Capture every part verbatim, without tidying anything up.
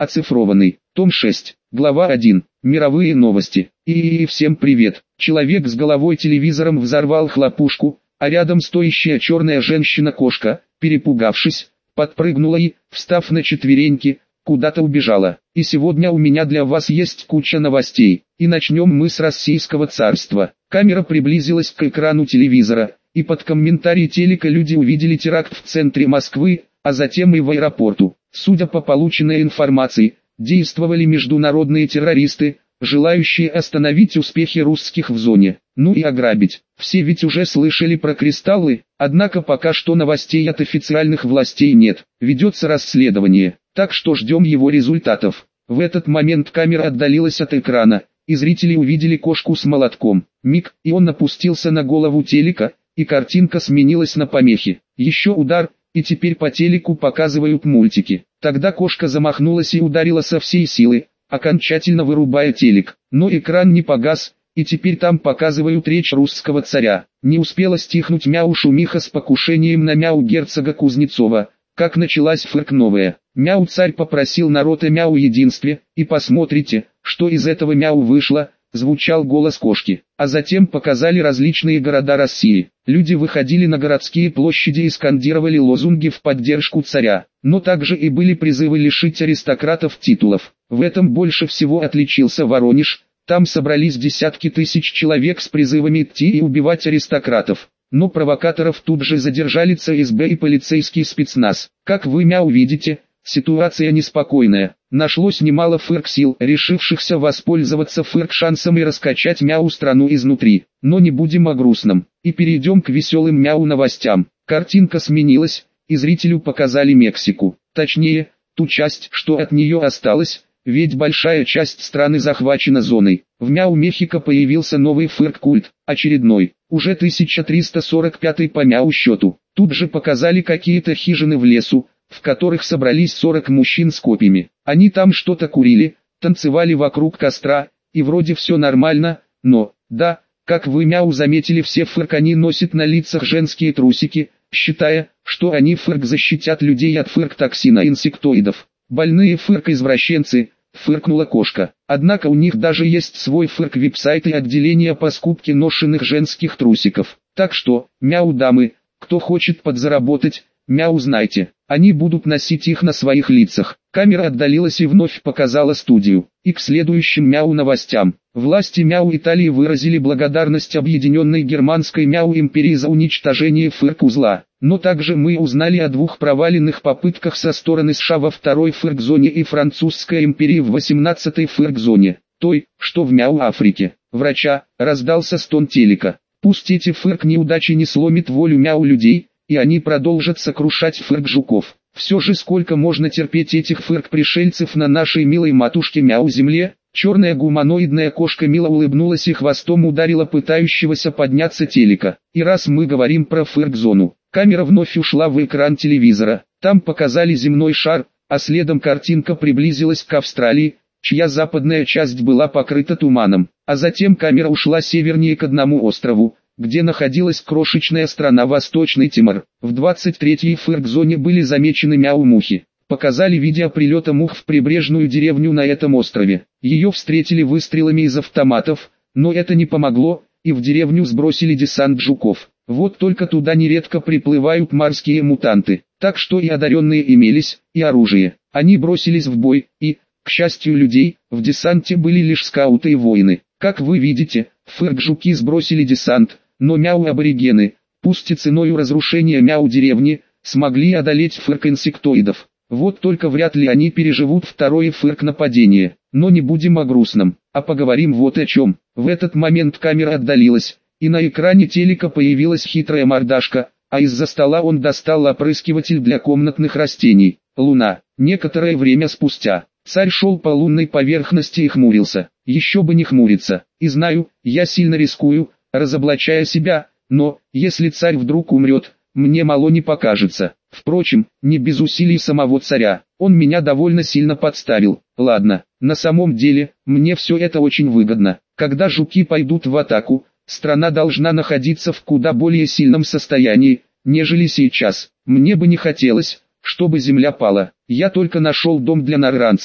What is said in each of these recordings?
Оцифрованный. Том шесть. Глава один. Мировые новости. И всем привет. Человек с головой телевизором взорвал хлопушку, а рядом стоящая черная женщина-кошка, перепугавшись, подпрыгнула и, встав на четвереньки, куда-то убежала. И сегодня у меня для вас есть куча новостей. И начнем мы с Российского царства. Камера приблизилась к экрану телевизора, и под комментарий телека люди увидели теракт в центре Москвы, а затем и в аэропорту. Судя по полученной информации, действовали международные террористы, желающие остановить успехи русских в зоне, ну и ограбить. Все ведь уже слышали про кристаллы, однако пока что новостей от официальных властей нет. Ведется расследование, так что ждем его результатов. В этот момент камера отдалилась от экрана, и зрители увидели кошку с молотком. Миг, и он опустился на голову телека, и картинка сменилась на помехи. Еще удар, и теперь по телеку показывают мультики. Тогда кошка замахнулась и ударила со всей силы, окончательно вырубая телек. Но экран не погас, и теперь там показывают речь русского царя. Не успела стихнуть мяу-шумиха с покушением на мяу герцога Кузнецова, как началась фырк новая. Мяу-царь попросил народ о мяу-единстве, и посмотрите, что из этого мяу вышло, звучал голос кошки. А затем показали различные города России. Люди выходили на городские площади и скандировали лозунги в поддержку царя. Но также и были призывы лишить аристократов титулов. В этом больше всего отличился Воронеж. Там собрались десятки тысяч человек с призывами идти и убивать аристократов. Но провокаторов тут же задержали ЦСБ и полицейский спецназ. Как вы мяу видите, ситуация неспокойная. Нашлось немало фырк-сил, решившихся воспользоваться фырк-шансом и раскачать мяу страну изнутри. Но не будем о грустном. И перейдем к веселым мяу новостям. Картинка сменилась, и зрителю показали Мексику. Точнее, ту часть, что от нее осталось, ведь большая часть страны захвачена зоной. В мяу Мехико появился новый фырк-культ, очередной, уже тысяча триста сорок пятый по мяу счету. Тут же показали какие-то хижины в лесу, в которых собрались сорок мужчин с копьями. Они там что-то курили, танцевали вокруг костра, и вроде все нормально, но, да, как вы мяу заметили, все фырк-они носят на лицах женские трусики, считая, что они фырк защитят людей от фырк-токсина инсектоидов. Больные фырк-извращенцы, фыркнула кошка. Однако у них даже есть свой фырк-веб-сайт и отделение по скупке ношенных женских трусиков. Так что, мяу дамы, кто хочет подзаработать, мяу знайте, они будут носить их на своих лицах. Камера отдалилась и вновь показала студию. И к следующим мяу новостям. Власти мяу Италии выразили благодарность объединенной германской мяу империи за уничтожение фырк-узла. Но также мы узнали о двух проваленных попытках со стороны США во второй фырк-зоне и французской империи в восемнадцатой фырк-зоне, той, что в мяу Африке. Врача, раздался стон телека. Пусть эти фырк-неудачи не сломит волю мяу людей, и они продолжат сокрушать фырк-жуков. Все же сколько можно терпеть этих фырк-пришельцев на нашей милой матушке мяу-земле? Черная гуманоидная кошка мило улыбнулась и хвостом ударила пытающегося подняться телека. И раз мы говорим про фырк-зону, камера вновь ушла в экран телевизора. Там показали земной шар, а следом картинка приблизилась к Австралии, чья западная часть была покрыта туманом. А затем камера ушла севернее к одному острову, где находилась крошечная страна Восточный Тимор. В двадцать третьей фырк-зоне были замечены мяу-мухи. Показали видео прилета мух в прибрежную деревню на этом острове. Ее встретили выстрелами из автоматов, но это не помогло, и в деревню сбросили десант жуков. Вот только туда нередко приплывают морские мутанты, так что и одаренные имелись, и оружие. Они бросились в бой, и, к счастью людей, в десанте были лишь скауты и воины. Как вы видите, фырк-жуки сбросили десант, но мяу-аборигены, пусть и ценою разрушения мяу-деревни, смогли одолеть фырк-инсектоидов. Вот только вряд ли они переживут второе фырк-нападение. Но не будем о грустном, а поговорим вот о чем. В этот момент камера отдалилась, и на экране телека появилась хитрая мордашка, а из-за стола он достал опрыскиватель для комнатных растений. Луна. Некоторое время спустя, царь шел по лунной поверхности и хмурился. Еще бы не хмуриться. И знаю, я сильно рискую, разоблачая себя, но, если царь вдруг умрет, мне мало не покажется. Впрочем, не без усилий самого царя, он меня довольно сильно подставил. Ладно, на самом деле, мне все это очень выгодно. Когда жуки пойдут в атаку, страна должна находиться в куда более сильном состоянии, нежели сейчас. Мне бы не хотелось, чтобы земля пала. Я только нашел дом для нарранцев,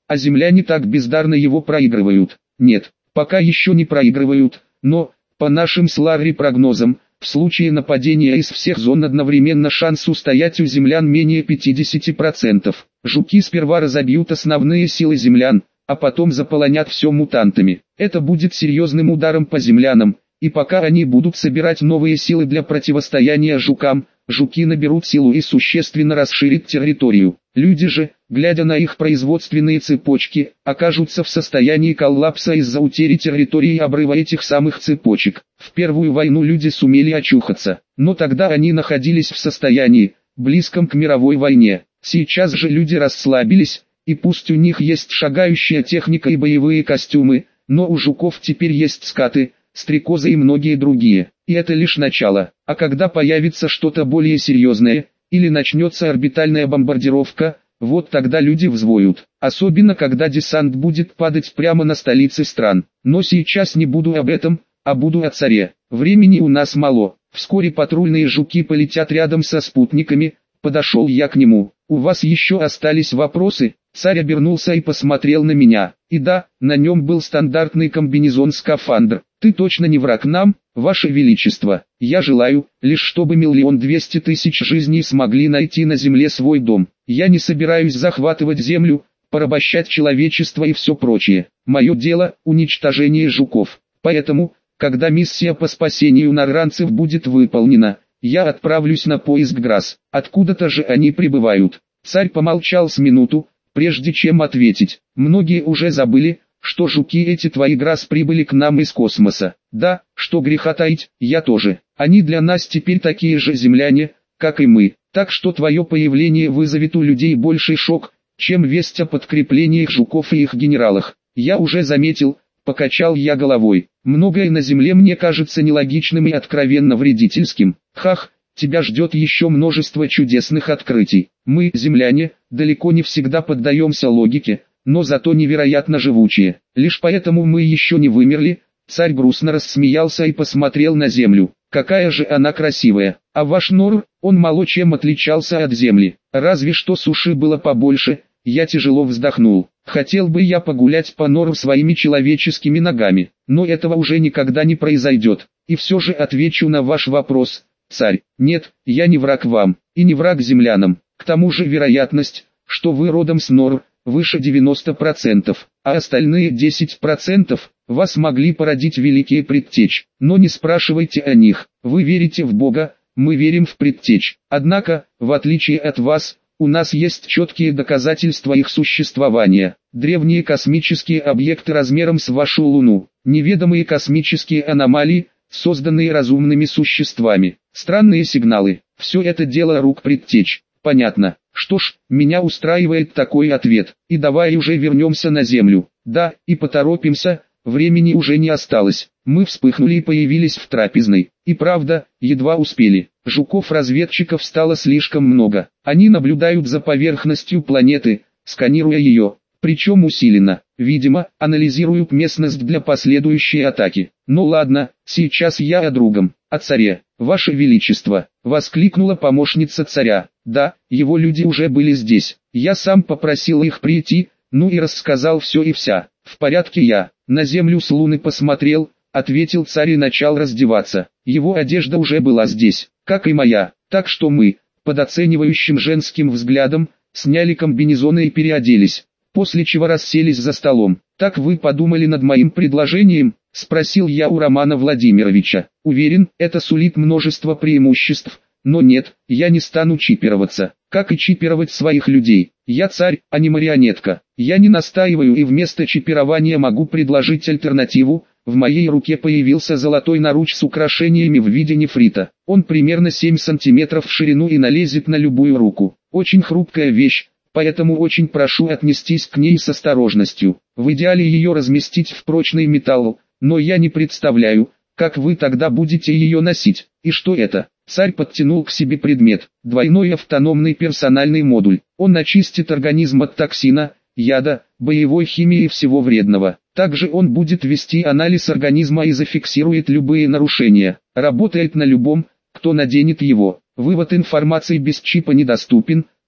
а земляне так бездарно его проигрывают. Нет, пока еще не проигрывают, но, по нашим с Ларри прогнозам, в случае нападения из всех зон одновременно шанс устоять у землян менее пятидесяти процентов. Жуки сперва разобьют основные силы землян, а потом заполонят все мутантами. Это будет серьезным ударом по землянам, и пока они будут собирать новые силы для противостояния жукам, жуки наберут силу и существенно расширят территорию. Люди же, глядя на их производственные цепочки, окажутся в состоянии коллапса из-за утери территории и обрыва этих самых цепочек. В Первую войну люди сумели очухаться, но тогда они находились в состоянии, близком к мировой войне. Сейчас же люди расслабились, и пусть у них есть шагающая техника и боевые костюмы, но у жуков теперь есть скаты, стрекозы и многие другие. И это лишь начало. А когда появится что-то более серьезное, или начнется орбитальная бомбардировка, вот тогда люди взвоют. Особенно когда десант будет падать прямо на столицы стран. Но сейчас не буду об этом, а буду о царе. Времени у нас мало. Вскоре патрульные жуки полетят рядом со спутниками. Подошел я к нему. У вас еще остались вопросы? Царь обернулся и посмотрел на меня. И да, на нем был стандартный комбинезон-скафандр. Ты точно не враг нам, ваше величество. Я желаю, лишь чтобы миллион двести тысяч жизней смогли найти на земле свой дом. Я не собираюсь захватывать землю, порабощать человечество и все прочее. Мое дело – уничтожение жуков. Поэтому, когда миссия по спасению нарранцев будет выполнена, я отправлюсь на поиск Грасс. Откуда-то же они прибывают. Царь помолчал с минуту, прежде чем ответить. Многие уже забыли, что жуки эти твои Грасс прибыли к нам из космоса. Да, что греха таить, я тоже. Они для нас теперь такие же земляне, как и мы. Так что твое появление вызовет у людей больший шок, чем весть о подкреплениях жуков и их генералах. Я уже заметил, покачал я головой. Многое на земле мне кажется нелогичным и откровенно вредительским. Хах, тебя ждет еще множество чудесных открытий. Мы, земляне, далеко не всегда поддаемся логике, но зато невероятно живучие. Лишь поэтому мы еще не вымерли. Царь грустно рассмеялся и посмотрел на землю. Какая же она красивая. А ваш Нор, он мало чем отличался от земли. Разве что суши было побольше. Я тяжело вздохнул. Хотел бы я погулять по Нору своими человеческими ногами, но этого уже никогда не произойдет. И все же отвечу на ваш вопрос, царь. Нет, я не враг вам, и не враг землянам. К тому же вероятность, что вы родом с Нор, выше девяноста процентов, а остальные десять процентов вас могли породить великие предтечь. Но не спрашивайте о них. Вы верите в Бога, мы верим в предтечь. Однако, в отличие от вас, у нас есть четкие доказательства их существования. Древние космические объекты размером с вашу Луну, неведомые космические аномалии, созданные разумными существами, странные сигналы. Все это дело рук предтеч. Понятно. Что ж, меня устраивает такой ответ. И давай уже вернемся на Землю. Да, и поторопимся, времени уже не осталось. Мы вспыхнули и появились в трапезной. И правда, едва успели. Жуков-разведчиков стало слишком много. Они наблюдают за поверхностью планеты, сканируя ее, причем усиленно. Видимо, анализируют местность для последующей атаки. Ну ладно, сейчас я о другом, о царе. Ваше Величество, воскликнула помощница царя. Да, его люди уже были здесь. Я сам попросил их прийти, ну и рассказал все и вся. В порядке я, на землю с Луны посмотрел, ответил царь и начал раздеваться. Его одежда уже была здесь, как и моя, так что мы, под оценивающим женским взглядом, сняли комбинезоны и переоделись, после чего расселись за столом. «Так вы подумали над моим предложением?» – спросил я у Романа Владимировича. «Уверен, это сулит множество преимуществ, но нет, я не стану чипироваться, как и чипировать своих людей. Я царь, а не марионетка. Я не настаиваю и вместо чипирования могу предложить альтернативу». В моей руке появился золотой наруч с украшениями в виде нефрита. Он примерно семь сантиметров в ширину и налезет на любую руку. Очень хрупкая вещь, поэтому очень прошу отнестись к ней с осторожностью. В идеале ее разместить в прочный металл, но я не представляю, как вы тогда будете ее носить. И что это? Царь подтянул к себе предмет. Двойной автономный персональный модуль. Он очистит организм от токсина, яда, боевой химии и всего вредного. Также он будет вести анализ организма и зафиксирует любые нарушения. Работает на любом, кто наденет его. Вывод информации без чипа недоступен,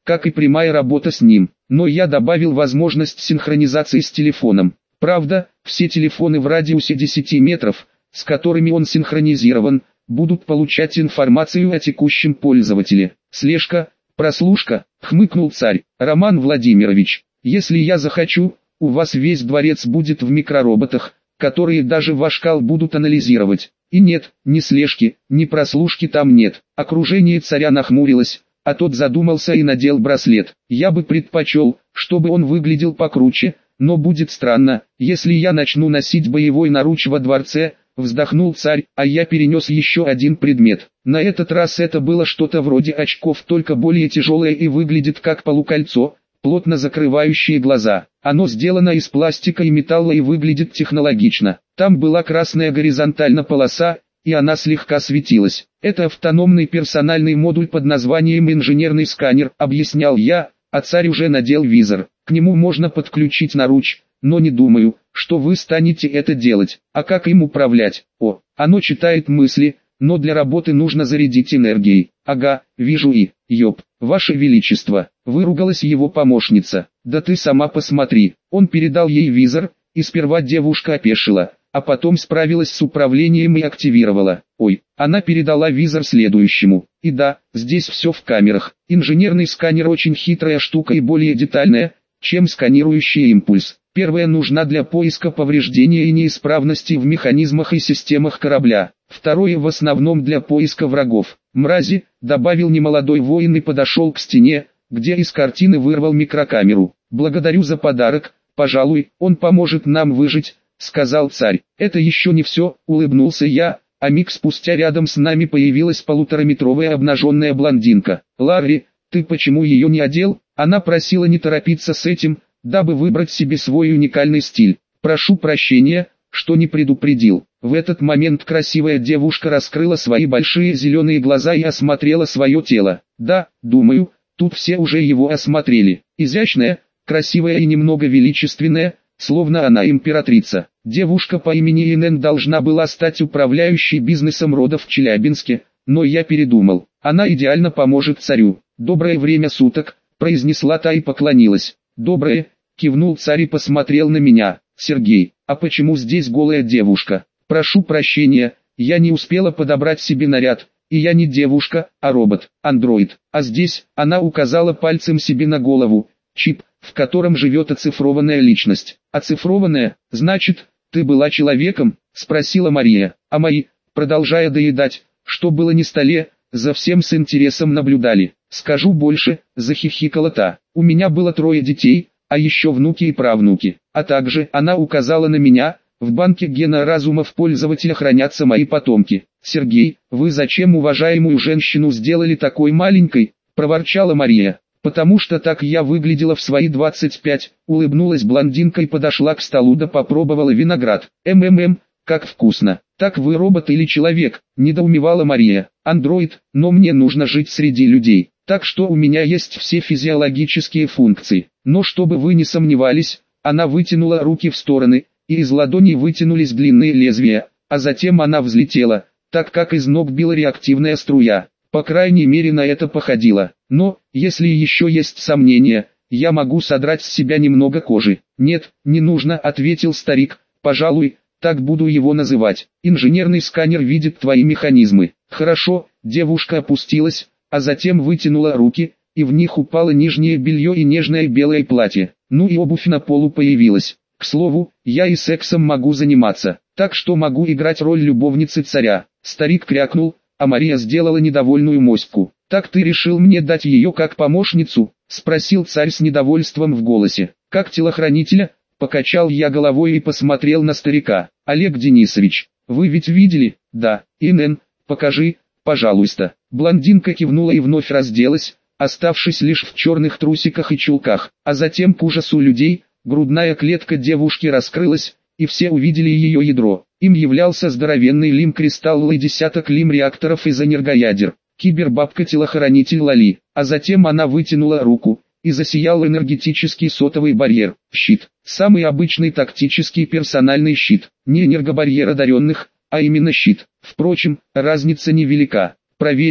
как и прямая работа с ним. Но я добавил возможность синхронизации с телефоном. Правда, все телефоны в радиусе десяти метров, с которыми он синхронизирован, будут получать информацию о текущем пользователе. Слежка, прослушка, хмыкнул царь. Роман Владимирович, если я захочу, у вас весь дворец будет в микророботах, которые даже ваш кал будут анализировать. И нет, ни слежки, ни прослушки там нет. Окружение царя нахмурилось, а тот задумался и надел браслет. Я бы предпочел, чтобы он выглядел покруче, но будет странно, если я начну носить боевой наруч во дворце, вздохнул царь, а я перенес еще один предмет. На этот раз это было что-то вроде очков, только более тяжелое и выглядит как полукольцо, плотно закрывающее глаза. Оно сделано из пластика и металла и выглядит технологично. Там была красная горизонтальная полоса, и она слегка светилась. Это автономный персональный модуль под названием инженерный сканер, объяснял я, а царь уже надел визор. К нему можно подключить наруч, но не думаю, что вы станете это делать. А как им управлять? О, оно читает мысли, но для работы нужно зарядить энергией. Ага, вижу и, ёп, ваше величество, выругалась его помощница. Да ты сама посмотри. Он передал ей визор, и сперва девушка опешила, а потом справилась с управлением и активировала. Ой, она передала визор следующему. И да, здесь все в камерах. Инженерный сканер очень хитрая штука и более детальная, чем сканирующий импульс. Первая нужна для поиска повреждения и неисправностей в механизмах и системах корабля. Второе в основном для поиска врагов. Мрази, добавил немолодой воин и подошел к стене, где из картины вырвал микрокамеру. Благодарю за подарок, пожалуй, он поможет нам выжить, сказал царь. Это еще не все, улыбнулся я, а миг спустя рядом с нами появилась полутораметровая обнаженная блондинка. Ларри, ты почему ее не одел? Она просила не торопиться с этим, дабы выбрать себе свой уникальный стиль. Прошу прощения, что не предупредил. В этот момент красивая девушка раскрыла свои большие зеленые глаза и осмотрела свое тело. Да, думаю, тут все уже его осмотрели. Изящная, красивая и немного величественная, словно она императрица. Девушка по имени Инен должна была стать управляющей бизнесом рода в Челябинске, но я передумал. Она идеально поможет царю. Доброе время суток, произнесла та и поклонилась. Доброе, кивнул царь и посмотрел на меня. Сергей, а почему здесь голая девушка? Прошу прощения, я не успела подобрать себе наряд, и я не девушка, а робот, андроид. А здесь, она указала пальцем себе на голову, чип, в котором живет оцифрованная личность. Оцифрованная, значит, ты была человеком? Спросила Мария. А мои, продолжая доедать, что было не столе, за всем с интересом наблюдали. Скажу больше, захихикала та. У меня было трое детей, а еще внуки и правнуки. А также, она указала на меня, в банке гена разумов пользователя хранятся мои потомки. Сергей, вы зачем уважаемую женщину сделали такой маленькой? Проворчала Мария. Потому что так я выглядела в свои двадцать пять, улыбнулась блондинка и подошла к столу да попробовала виноград. МММ, как вкусно. Так вы робот или человек? Недоумевала Мария. Андроид, но мне нужно жить среди людей. Так что у меня есть все физиологические функции. Но чтобы вы не сомневались, она вытянула руки в стороны, и из ладоней вытянулись длинные лезвия, а затем она взлетела, так как из ног била реактивная струя. По крайней мере на это походило. Но, если еще есть сомнения, я могу содрать с себя немного кожи. Нет, не нужно, ответил старик, пожалуй, так буду его называть. Инженерный сканер видит твои механизмы. Хорошо, девушка опустилась, а затем вытянула руки, и в них упало нижнее белье и нежное белое платье. Ну и обувь на полу появилась. К слову, я и сексом могу заниматься, так что могу играть роль любовницы царя. Старик крякнул, а Мария сделала недовольную моську. «Так ты решил мне дать ее как помощницу?» — спросил царь с недовольством в голосе. «Как телохранителя?» — покачал я головой и посмотрел на старика. «Олег Денисович, вы ведь видели?» «Да, Инен, покажи, пожалуйста». Блондинка кивнула и вновь разделась, оставшись лишь в черных трусиках и чулках. А затем, к ужасу людей, грудная клетка девушки раскрылась, и все увидели ее ядро. Им являлся здоровенный лим-кристалл и десяток лим-реакторов из энергоядер. Кибербабка-телохранитель Лали. А затем она вытянула руку, и засиял энергетический сотовый барьер. Щит. Самый обычный тактический персональный щит. Не энергобарьер одаренных, а именно щит. Впрочем, разница невелика. Проверьте,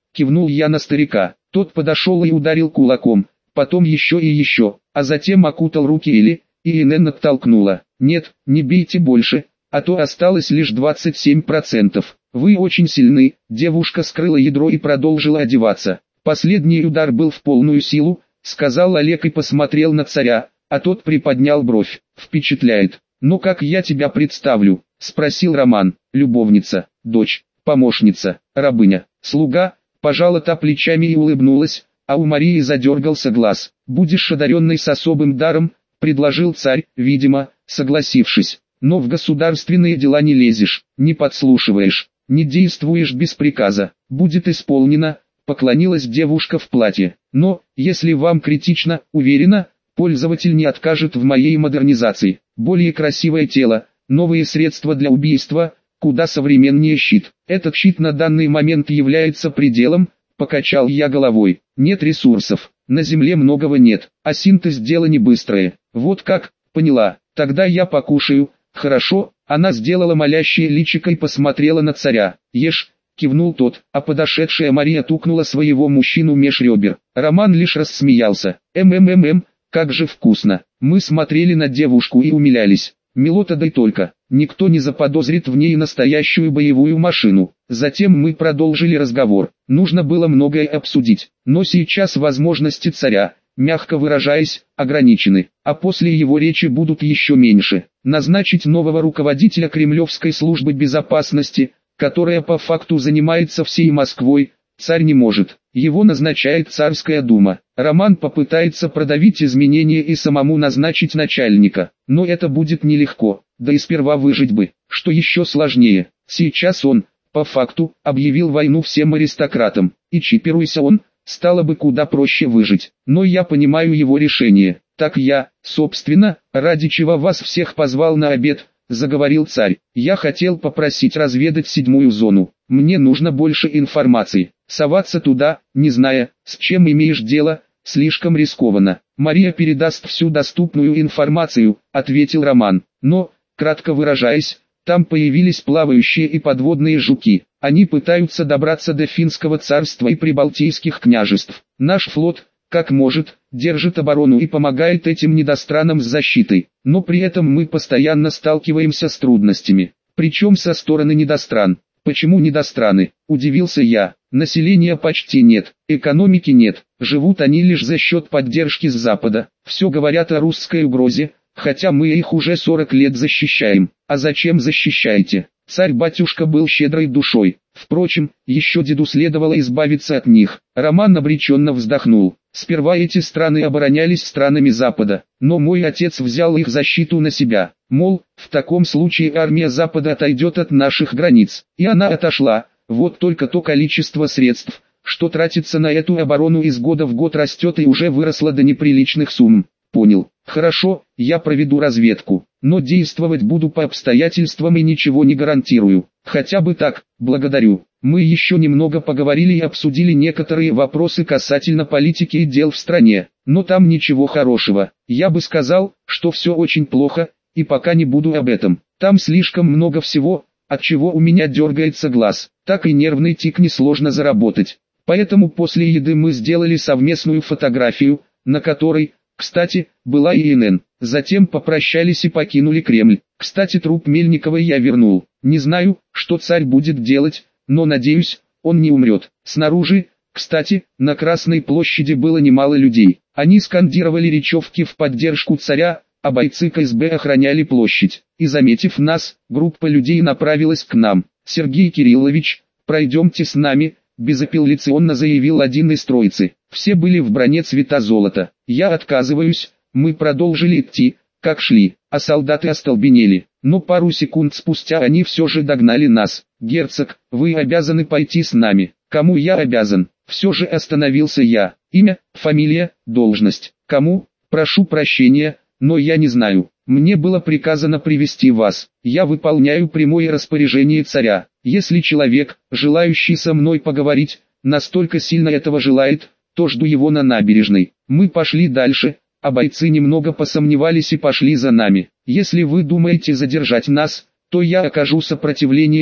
кивнул я на старика. Тот подошел и ударил кулаком, потом еще и еще, а затем окутал руки Эли, и Инен оттолкнула. «Нет, не бейте больше, а то осталось лишь двадцать семь процентов. Вы очень сильны». Девушка скрыла ядро и продолжила одеваться. «Последний удар был в полную силу», сказал Олег и посмотрел на царя, а тот приподнял бровь. «Впечатляет. Но как я тебя представлю?» спросил Роман. «Любовница, дочь, помощница, рабыня, слуга?» Пожала та плечами и улыбнулась, а у Марии задергался глаз. «Будешь одаренной с особым даром», предложил царь, видимо, согласившись. «Но в государственные дела не лезешь, не подслушиваешь, не действуешь без приказа. Будет исполнено», поклонилась девушка в платье. «Но, если вам критично, уверена, пользователь не откажет в моей модернизации. Более красивое тело, новые средства для убийства, куда современнее щит. Этот щит на данный момент является пределом», покачал я головой. «Нет ресурсов, на земле многого нет, а синтез дело не быстрое». «Вот как, поняла, тогда я покушаю». «Хорошо», она сделала молящее личико и посмотрела на царя. «Ешь», кивнул тот, а подошедшая Мария тукнула своего мужчину меж ребер. Роман лишь рассмеялся. «Мммм, как же вкусно». Мы смотрели на девушку и умилялись. Милота да и только, никто не заподозрит в ней настоящую боевую машину. Затем мы продолжили разговор. Нужно было многое обсудить, но сейчас возможности царя, мягко выражаясь, ограничены, а после его речи будут еще меньше. Назначить нового руководителя Кремлевской службы безопасности, которая по факту занимается всей Москвой, царь не может. Его назначает Царская дума. Роман попытается продавить изменения и самому назначить начальника, но это будет нелегко, да и сперва выжить бы, что еще сложнее. Сейчас он, по факту, объявил войну всем аристократам, и чипируйся он, стало бы куда проще выжить. Но я понимаю его решение. Так я, собственно, ради чего вас всех позвал на обед, заговорил царь. Я хотел попросить разведать седьмую зону. Мне нужно больше информации. Соваться туда, не зная, с чем имеешь дело, слишком рискованно. Мария передаст всю доступную информацию, ответил Роман. Но, кратко выражаясь, там появились плавающие и подводные жуки. Они пытаются добраться до Финского царства и прибалтийских княжеств. Наш флот, как может, держит оборону и помогает этим недостранам с защитой. Но при этом мы постоянно сталкиваемся с трудностями. Причем со стороны недостран. «Почему недостраны?» – удивился я. «Населения почти нет, экономики нет, живут они лишь за счет поддержки с Запада. Все говорят о русской угрозе, хотя мы их уже сорок лет защищаем. А зачем защищаете?» Царь-батюшка был щедрой душой. Впрочем, еще деду следовало избавиться от них. Роман обреченно вздохнул. Сперва эти страны оборонялись странами Запада, но мой отец взял их защиту на себя. Мол, в таком случае армия Запада отойдет от наших границ. И она отошла. Вот только то количество средств, что тратится на эту оборону из года в год растет и уже выросло до неприличных сумм. Понял. Хорошо, я проведу разведку, но действовать буду по обстоятельствам и ничего не гарантирую. Хотя бы так, благодарю. Мы еще немного поговорили и обсудили некоторые вопросы касательно политики и дел в стране, но там ничего хорошего. Я бы сказал, что все очень плохо, и пока не буду об этом. Там слишком много всего, от чего у меня дергается глаз. Так и нервный тик несложно заработать. Поэтому после еды мы сделали совместную фотографию, на которой, кстати, была и Инен. Затем попрощались и покинули Кремль. Кстати, труп Мельниковой я вернул. Не знаю, что царь будет делать, но надеюсь, он не умрет. Снаружи, кстати, на Красной площади было немало людей. Они скандировали речевки в поддержку царя, а бойцы ка эс бэ охраняли площадь. И заметив нас, группа людей направилась к нам. «Сергей Кириллович, пройдемте с нами», безапелляционно заявил один из троицы. Все были в броне цвета золота. «Я отказываюсь», мы продолжили идти, как шли, а солдаты остолбенели. Но пару секунд спустя они все же догнали нас. «Герцог, вы обязаны пойти с нами». «Кому я обязан?» Все же остановился я. «Имя, фамилия, должность». «Кому?» «Прошу прощения, но я не знаю. Мне было приказано привести вас. Я выполняю прямое распоряжение царя. Если человек, желающий со мной поговорить, настолько сильно этого желает, то жду его на набережной». Мы пошли дальше, а бойцы немного посомневались и пошли за нами. «Если вы думаете задержать нас, то я окажу сопротивление и,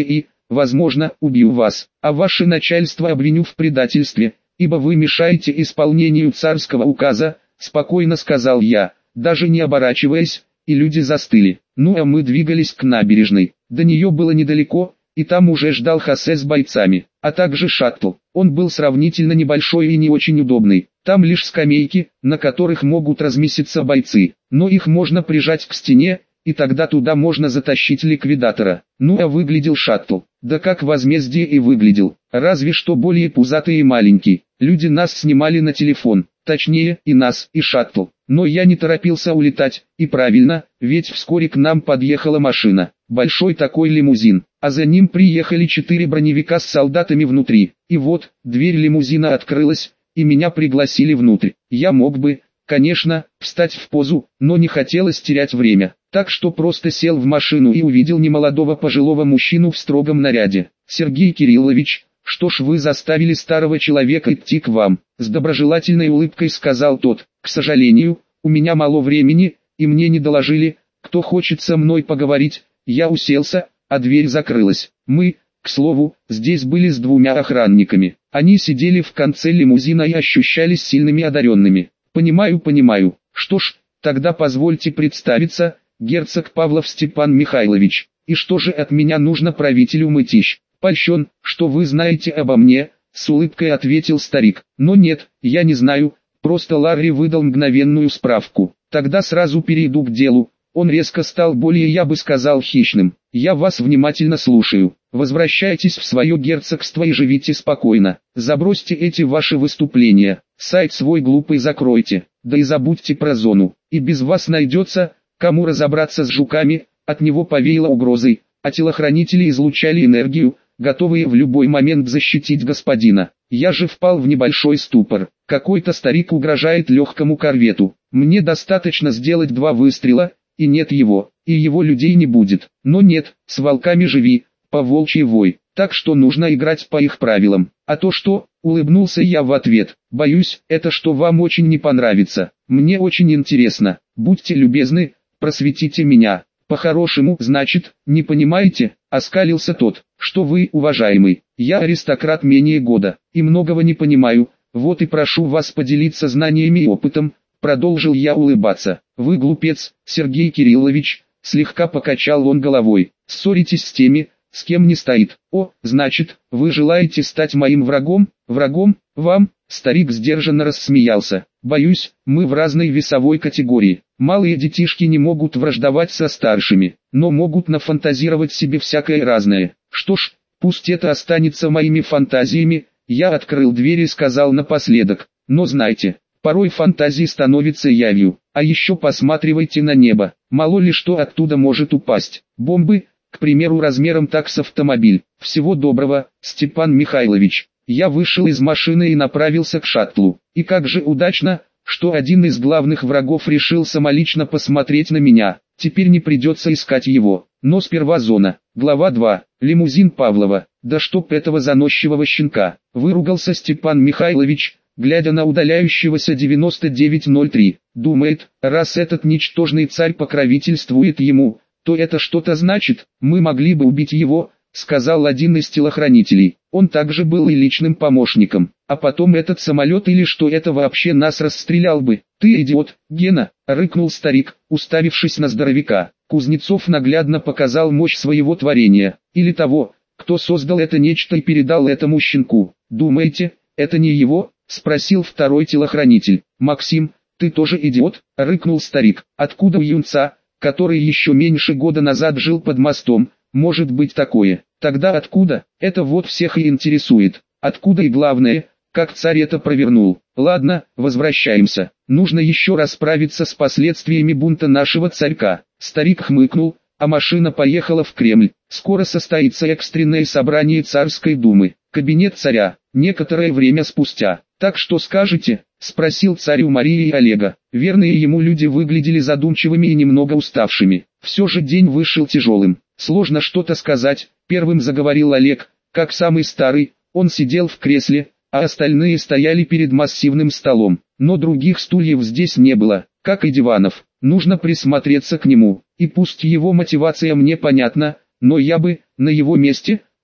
возможно, убью вас, а ваше начальство обвиню в предательстве, ибо вы мешаете исполнению царского указа, спокойно сказал я, даже не оборачиваясь, и люди застыли. Ну а мы двигались к набережной, до нее было недалеко, и там уже ждал Хосе с бойцами, а также шаттл. Он был сравнительно небольшой и не очень удобный, там лишь скамейки, на которых могут разместиться бойцы, но их можно прижать к стене, и тогда туда можно затащить ликвидатора. Ну а выглядел шаттл, да как возмездие и выглядел, разве что более пузатый и маленький. Люди нас снимали на телефон, точнее и нас, и шаттл. Но я не торопился улетать, и правильно, ведь вскоре к нам подъехала машина, большой такой лимузин, а за ним приехали четыре броневика с солдатами внутри. И вот, дверь лимузина открылась, и меня пригласили внутрь. Я мог бы, конечно, встать в позу, но не хотелось терять время, так что просто сел в машину и увидел немолодого пожилого мужчину в строгом наряде. «Сергей Кириллович, что ж вы заставили старого человека идти к вам?» С доброжелательной улыбкой сказал тот. «К сожалению, у меня мало времени, и мне не доложили, кто хочет со мной поговорить». Я уселся, а дверь закрылась. Мы, к слову, здесь были с двумя охранниками. Они сидели в конце лимузина и ощущались сильными одаренными. «Понимаю, понимаю. Что ж, тогда позвольте представиться, герцог Павлов Степан Михайлович. И что же от меня нужно правителю Мытищ?» «Польщен, что вы знаете обо мне», — с улыбкой ответил старик. «Но нет, я не знаю, просто Ларри выдал мгновенную справку. Тогда сразу перейду к делу». Он резко стал более, я бы сказал, хищным. «Я вас внимательно слушаю. Возвращайтесь в свое герцогство и живите спокойно. Забросьте эти ваши выступления, сайт свой глупый закройте, да и забудьте про зону. И без вас найдется, кому разобраться с жуками». От него повеяло угрозой, а телохранители излучали энергию, готовые в любой момент защитить господина. Я же впал в небольшой ступор. Какой-то старик угрожает легкому корвету. Мне достаточно сделать два выстрела, и нет его, и его людей не будет. Но нет, с волками живи, по волчьи вой. Так что нужно играть по их правилам. А то что, улыбнулся я в ответ. Боюсь, это что вам очень не понравится. Мне очень интересно. Будьте любезны, просветите меня. По-хорошему, значит, не понимаете, оскалился тот. Что вы, уважаемый, я аристократ менее года, и многого не понимаю, вот и прошу вас поделиться знаниями и опытом, продолжил я улыбаться. Вы глупец, Сергей Кириллович, слегка покачал он головой, ссоритесь с теми, с кем не стоит. О, значит, вы желаете стать моим врагом, врагом, вам? Старик сдержанно рассмеялся. Боюсь, мы в разной весовой категории. Малые детишки не могут враждовать со старшими, но могут нафантазировать себе всякое разное. Что ж, пусть это останется моими фантазиями. Я открыл дверь и сказал напоследок. Но знайте, порой фантазии становятся явью. А еще посматривайте на небо. Мало ли что оттуда может упасть. Бомбы, к примеру, размером так с автомобиль. Всего доброго, Степан Михайлович. Я вышел из машины и направился к шаттлу. И как же удачно, что один из главных врагов решил самолично посмотреть на меня. Теперь не придется искать его. Но сперва зона. Глава два. Лимузин Павлова. Да чтоб этого заносчивого щенка. Выругался Степан Михайлович, глядя на удаляющегося девяносто девять ноль три. Думает, раз этот ничтожный царь покровительствует ему, то это что-то значит. Мы могли бы убить его, сказал один из телохранителей. Он также был и личным помощником. А потом этот самолет или что это вообще нас расстрелял бы. Ты идиот, Гена, рыкнул старик, уставившись на здоровяка. Кузнецов наглядно показал мощь своего творения. Или того, кто создал это нечто и передал этому щенку. Думаете, это не его? Спросил второй телохранитель. Максим, ты тоже идиот? Рыкнул старик. Откуда у юнца, который еще меньше года назад жил под мостом, может быть такое? Тогда откуда? Это вот всех и интересует. Откуда и главное, как царь это провернул. Ладно, возвращаемся. Нужно еще расправиться с последствиями бунта нашего царька. Старик хмыкнул, а машина поехала в Кремль. Скоро состоится экстренное собрание Царской Думы. Кабинет царя. Некоторое время спустя. Так что скажете? Спросил царь у Марии и Олега. Верные ему люди выглядели задумчивыми и немного уставшими. Все же день вышел тяжелым. Сложно что-то сказать. Первым заговорил Олег, как самый старый. Он сидел в кресле, а остальные стояли перед массивным столом. Но других стульев здесь не было, как и диванов. Нужно присмотреться к нему. И пусть его мотивация мне понятна, но я бы, на его месте,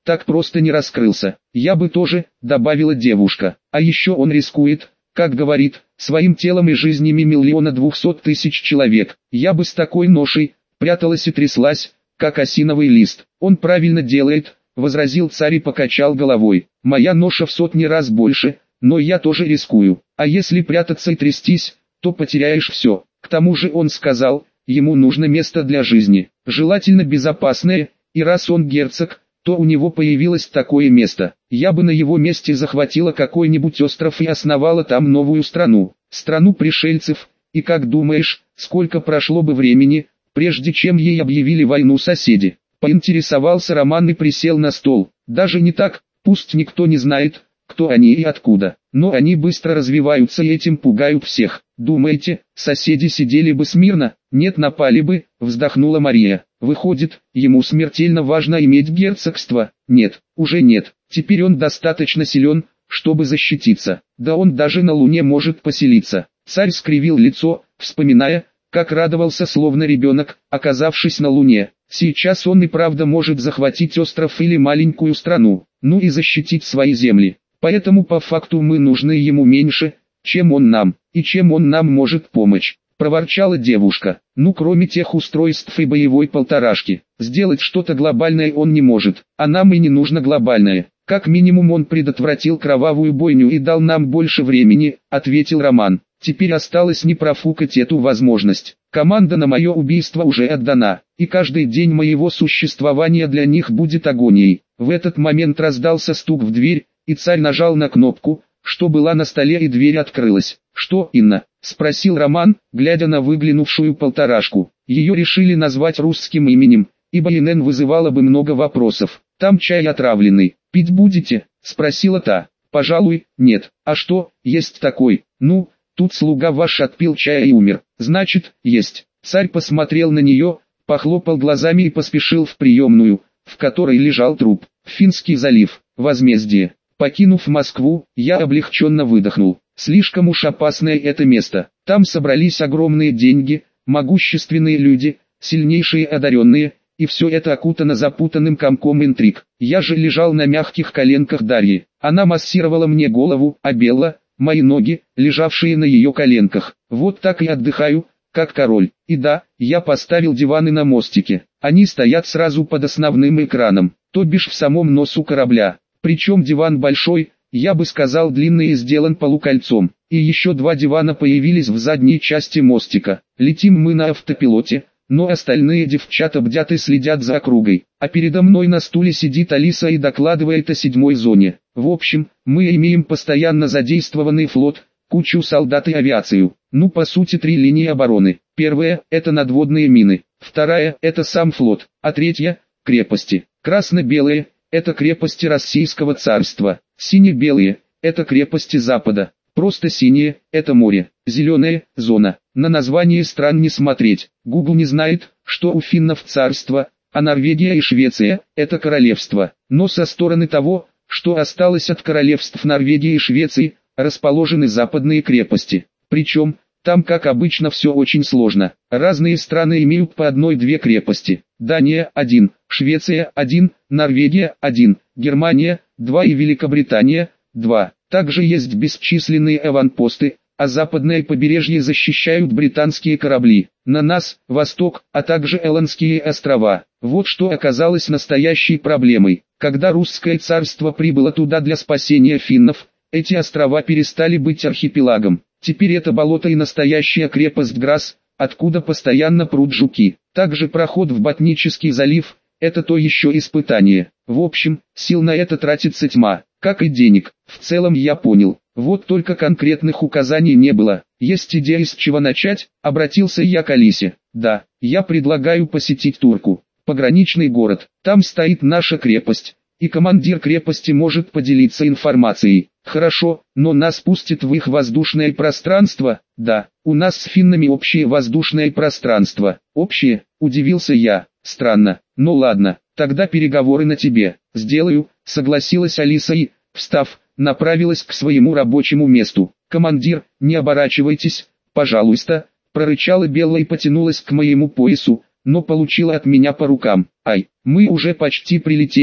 так просто не раскрылся. Я бы тоже, добавила девушка. А еще он рискует, как говорит, своим телом и жизнями миллиона двухсот тысяч человек. Я бы с такой ношей пряталась и тряслась, как осиновый лист. Он правильно делает, возразил царь и покачал головой. Моя ноша в сотни раз больше, но я тоже рискую. А если прятаться и трястись, то потеряешь все. К тому же он сказал, ему нужно место для жизни, желательно безопасное, и раз он герцог, то у него появилось такое место. Я бы на его месте захватила какой-нибудь остров и основала там новую страну, страну пришельцев, и как думаешь, сколько прошло бы времени, прежде чем ей объявили войну соседи? Поинтересовался Роман и присел на стол. Даже не так, пусть никто не знает, кто они и откуда, но они быстро развиваются и этим пугают всех. Думаете, соседи сидели бы смирно? Нет, напали бы, вздохнула Мария. Выходит, ему смертельно важно иметь герцогство? Нет, уже нет. Теперь он достаточно силен, чтобы защититься. Да он даже на Луне может поселиться. Царь скривил лицо, вспоминая, как радовался словно ребенок, оказавшись на Луне. Сейчас он и правда может захватить остров или маленькую страну, ну и защитить свои земли. Поэтому по факту мы нужны ему меньше, чем он нам, и чем он нам может помочь. Проворчала девушка. Ну кроме тех устройств и боевой полторашки, сделать что-то глобальное он не может, а нам и не нужно глобальное. Как минимум он предотвратил кровавую бойню и дал нам больше времени, ответил Роман. Теперь осталось не профукать эту возможность. Команда на мое убийство уже отдана, и каждый день моего существования для них будет агонией. В этот момент раздался стук в дверь, и царь нажал на кнопку, что была на столе, и дверь открылась. «Что, Инна?» – спросил Роман, глядя на выглянувшую полторашку. Ее решили назвать русским именем, ибо Инен вызывала бы много вопросов. «Там чай отравленный, пить будете?» – спросила та. «Пожалуй, нет. А что, есть такой?» «Ну, тут слуга ваш отпил чая и умер. Значит, есть». Царь посмотрел на нее, похлопал глазами и поспешил в приемную, в которой лежал труп. Финский залив, возмездие. Покинув Москву, я облегченно выдохнул. Слишком уж опасное это место. Там собрались огромные деньги, могущественные люди, сильнейшие одаренные, и все это окутано запутанным комком интриг. Я же лежал на мягких коленках Дарьи. Она массировала мне голову, а Белла — мои ноги, лежавшие на ее коленках. Вот так и отдыхаю, как король. И да, я поставил диваны на мостике. Они стоят сразу под основным экраном, то бишь в самом носу корабля. Причем диван большой, я бы сказал длинный и сделан полукольцом. И еще два дивана появились в задней части мостика. Летим мы на автопилоте, но остальные девчата бдят и следят за округой. А передо мной на стуле сидит Алиса и докладывает о седьмой зоне. В общем, мы имеем постоянно задействованный флот, кучу солдат и авиацию. Ну по сути три линии обороны. Первая – это надводные мины. Вторая – это сам флот. А третья – крепости. Красно-белые – это крепости Российского царства. Сине-белые – это крепости Запада. Просто синие – это море. Зеленая – зона. На название стран не смотреть. Google не знает, что у финнов царство, а Норвегия и Швеция – это королевство. Но со стороны того, что осталось от королевств Норвегии и Швеции, расположены западные крепости. Причем, там как обычно все очень сложно. Разные страны имеют по одной-две крепости. Дания – один, Швеция – один, Норвегия – один, Германия – два и Великобритания – два. Также есть бесчисленные аванпосты, а западное побережье защищают британские корабли. На нас – восток, а также Эландские острова. Вот что оказалось настоящей проблемой. Когда русское царство прибыло туда для спасения финнов, эти острова перестали быть архипелагом. Теперь это болото и настоящая крепость Грасс, откуда постоянно прут жуки. Также проход в Ботнический залив – это то еще испытание. В общем, сил на это тратится тьма, как и денег. В целом я понял. Вот только конкретных указаний не было. Есть идея, с чего начать? Обратился я к Алисе. Да, я предлагаю посетить Турку. Пограничный город. Там стоит наша крепость. И командир крепости может поделиться информацией. Хорошо, но нас пустят в их воздушное пространство? Да, у нас с финнами общее воздушное пространство. Общее? Удивился я. Странно. Ну ладно, тогда переговоры на тебе. Сделаю, согласилась Алиса и, встав, направилась к своему рабочему месту. «Командир, не оборачивайтесь, пожалуйста», прорычала Белла и потянулась к моему поясу, но получила от меня по рукам. «Ай, мы уже почти прилетели»,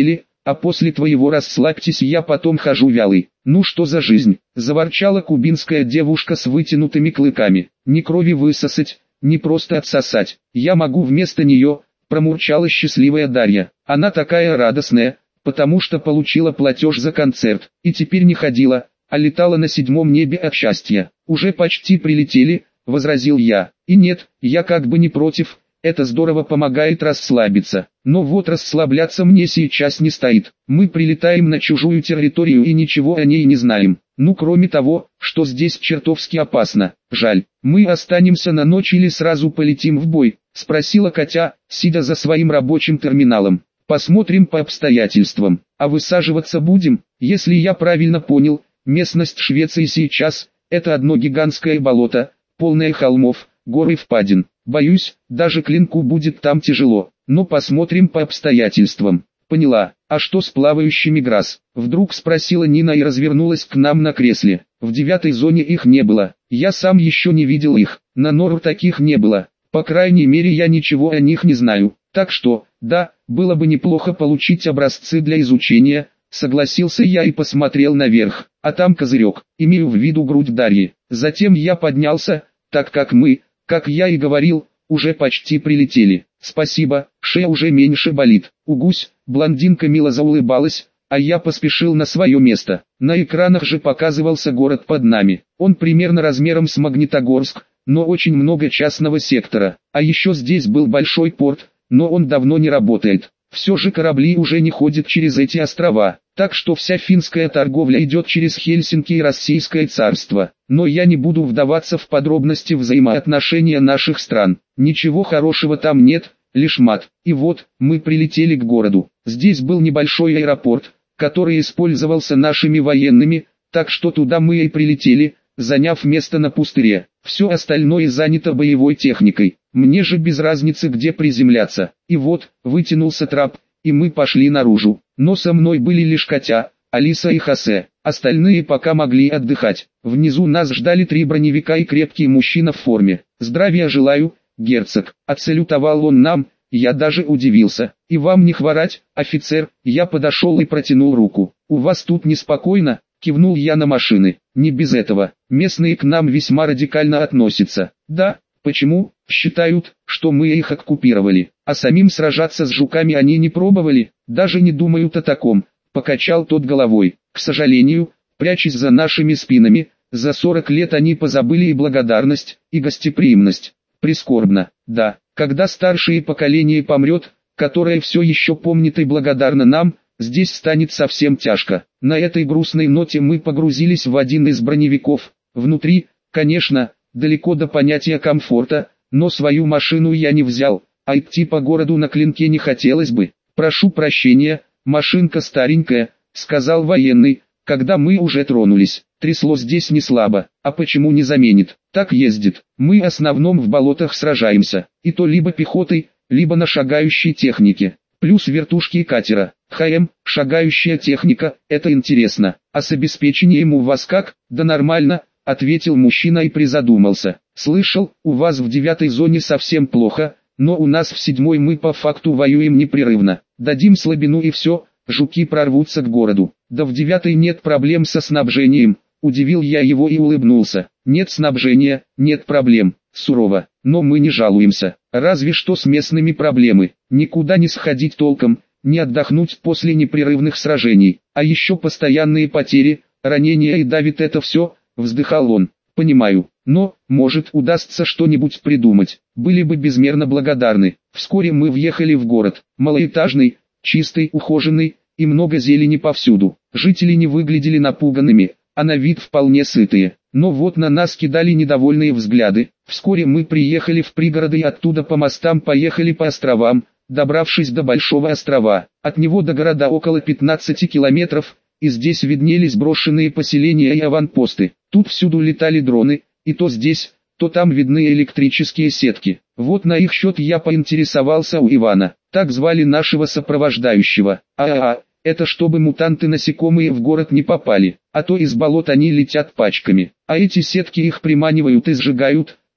а после твоего расслабьтесь, я потом хожу вялый. Ну что за жизнь, заворчала кубинская девушка с вытянутыми клыками. Не крови высосать, не просто отсосать, я могу вместо нее, промурчала счастливая Дарья. Она такая радостная, потому что получила платеж за концерт, и теперь не ходила, а летала на седьмом небе от счастья. Уже почти прилетели, возразил я. И нет, я как бы не против, это здорово помогает расслабиться. Но вот расслабляться мне сейчас не стоит. Мы прилетаем на чужую территорию и ничего о ней не знаем. Ну кроме того, что здесь чертовски опасно. Жаль, мы останемся на ночь или сразу полетим в бой? Спросила Катя, сидя за своим рабочим терминалом. Посмотрим по обстоятельствам. А высаживаться будем? Если я правильно понял, местность Швеции сейчас – это одно гигантское болото, полное холмов, гор и впадин. Боюсь, даже клинку будет там тяжело, но посмотрим по обстоятельствам. Поняла. А что с плавающими ГРАС? Вдруг спросила Нина и развернулась к нам на кресле. В девятой зоне их не было. Я сам еще не видел их. На Нору таких не было. По крайней мере я ничего о них не знаю. Так что, да, было бы неплохо получить образцы для изучения, согласился я и посмотрел наверх. А там козырек, имею в виду грудь Дарьи. Затем я поднялся, так как мы, как я и говорил, уже почти прилетели. Спасибо, шея уже меньше болит. Угусь, блондинка мило заулыбалась, а я поспешил на свое место. На экранах же показывался город под нами. Он примерно размером с Магнитогорск, но очень много частного сектора. А еще здесь был большой порт, но он давно не работает. Все же корабли уже не ходят через эти острова, так что вся финская торговля идет через Хельсинки и Российское царство. Но я не буду вдаваться в подробности взаимоотношения наших стран. Ничего хорошего там нет, лишь мат. И вот, мы прилетели к городу. Здесь был небольшой аэропорт, который использовался нашими военными, так что туда мы и прилетели, заняв место на пустыре. Все остальное занято боевой техникой. Мне же без разницы, где приземляться. И вот, вытянулся трап, и мы пошли наружу. Но со мной были лишь Катя, Алиса и Хосе. Остальные пока могли отдыхать. Внизу нас ждали три броневика и крепкий мужчина в форме. «Здравия желаю, герцог», — отсалютовал он нам, я даже удивился. «И вам не хворать, офицер», — я подошел и протянул руку. «У вас тут неспокойно?» — кивнул я на машины. «Не без этого, местные к нам весьма радикально относятся». «Да, почему?» «Считают, что мы их оккупировали, а самим сражаться с жуками они не пробовали, даже не думают о таком», — покачал тот головой. «К сожалению, прячась за нашими спинами, за сорок лет они позабыли и благодарность, и гостеприимность. Прискорбно, да, когда старшее поколение помрет, которое все еще помнит и благодарно нам, здесь станет совсем тяжко». На этой грустной ноте мы погрузились в один из броневиков. Внутри, конечно, далеко до понятия комфорта, но свою машину я не взял, а идти по городу на клинке не хотелось бы. «Прошу прощения, машинка старенькая», — сказал военный, когда мы уже тронулись. «Трясло здесь не слабо, а почему не заменит? Так ездит. Мы в основном в болотах сражаемся, и то либо пехотой, либо на шагающей технике. Плюс вертушки и катера. ХМ, шагающая техника, это интересно. А с обеспечением у вас как?» «Да нормально», — ответил мужчина и призадумался. «Слышал, у вас в девятой зоне совсем плохо, но у нас в седьмой мы по факту воюем непрерывно. Дадим слабину и все, жуки прорвутся к городу». «Да в девятой нет проблем со снабжением», — удивил я его и улыбнулся. «Нет снабжения, нет проблем», — сурово. «Но мы не жалуемся, разве что с местными проблемы. Никуда не сходить толком, не отдохнуть после непрерывных сражений, а еще постоянные потери, ранения и давит это все», — вздыхал он. «Понимаю, но, может, удастся что-нибудь придумать, были бы безмерно благодарны». Вскоре мы въехали в город, малоэтажный, чистый, ухоженный, и много зелени повсюду. Жители не выглядели напуганными, а на вид вполне сытые. Но вот на нас кидали недовольные взгляды. Вскоре мы приехали в пригороды и оттуда по мостам поехали по островам, добравшись до Большого острова. От него до города около пятнадцати километров, и здесь виднелись брошенные поселения и аванпосты. Тут всюду летали дроны, и то здесь, то там видны электрические сетки. Вот на их счет я поинтересовался у Ивана, так звали нашего сопровождающего. А-а-а, это чтобы мутанты-насекомые в город не попали, а то из болот они летят пачками, а эти сетки их приманивают и сжигают,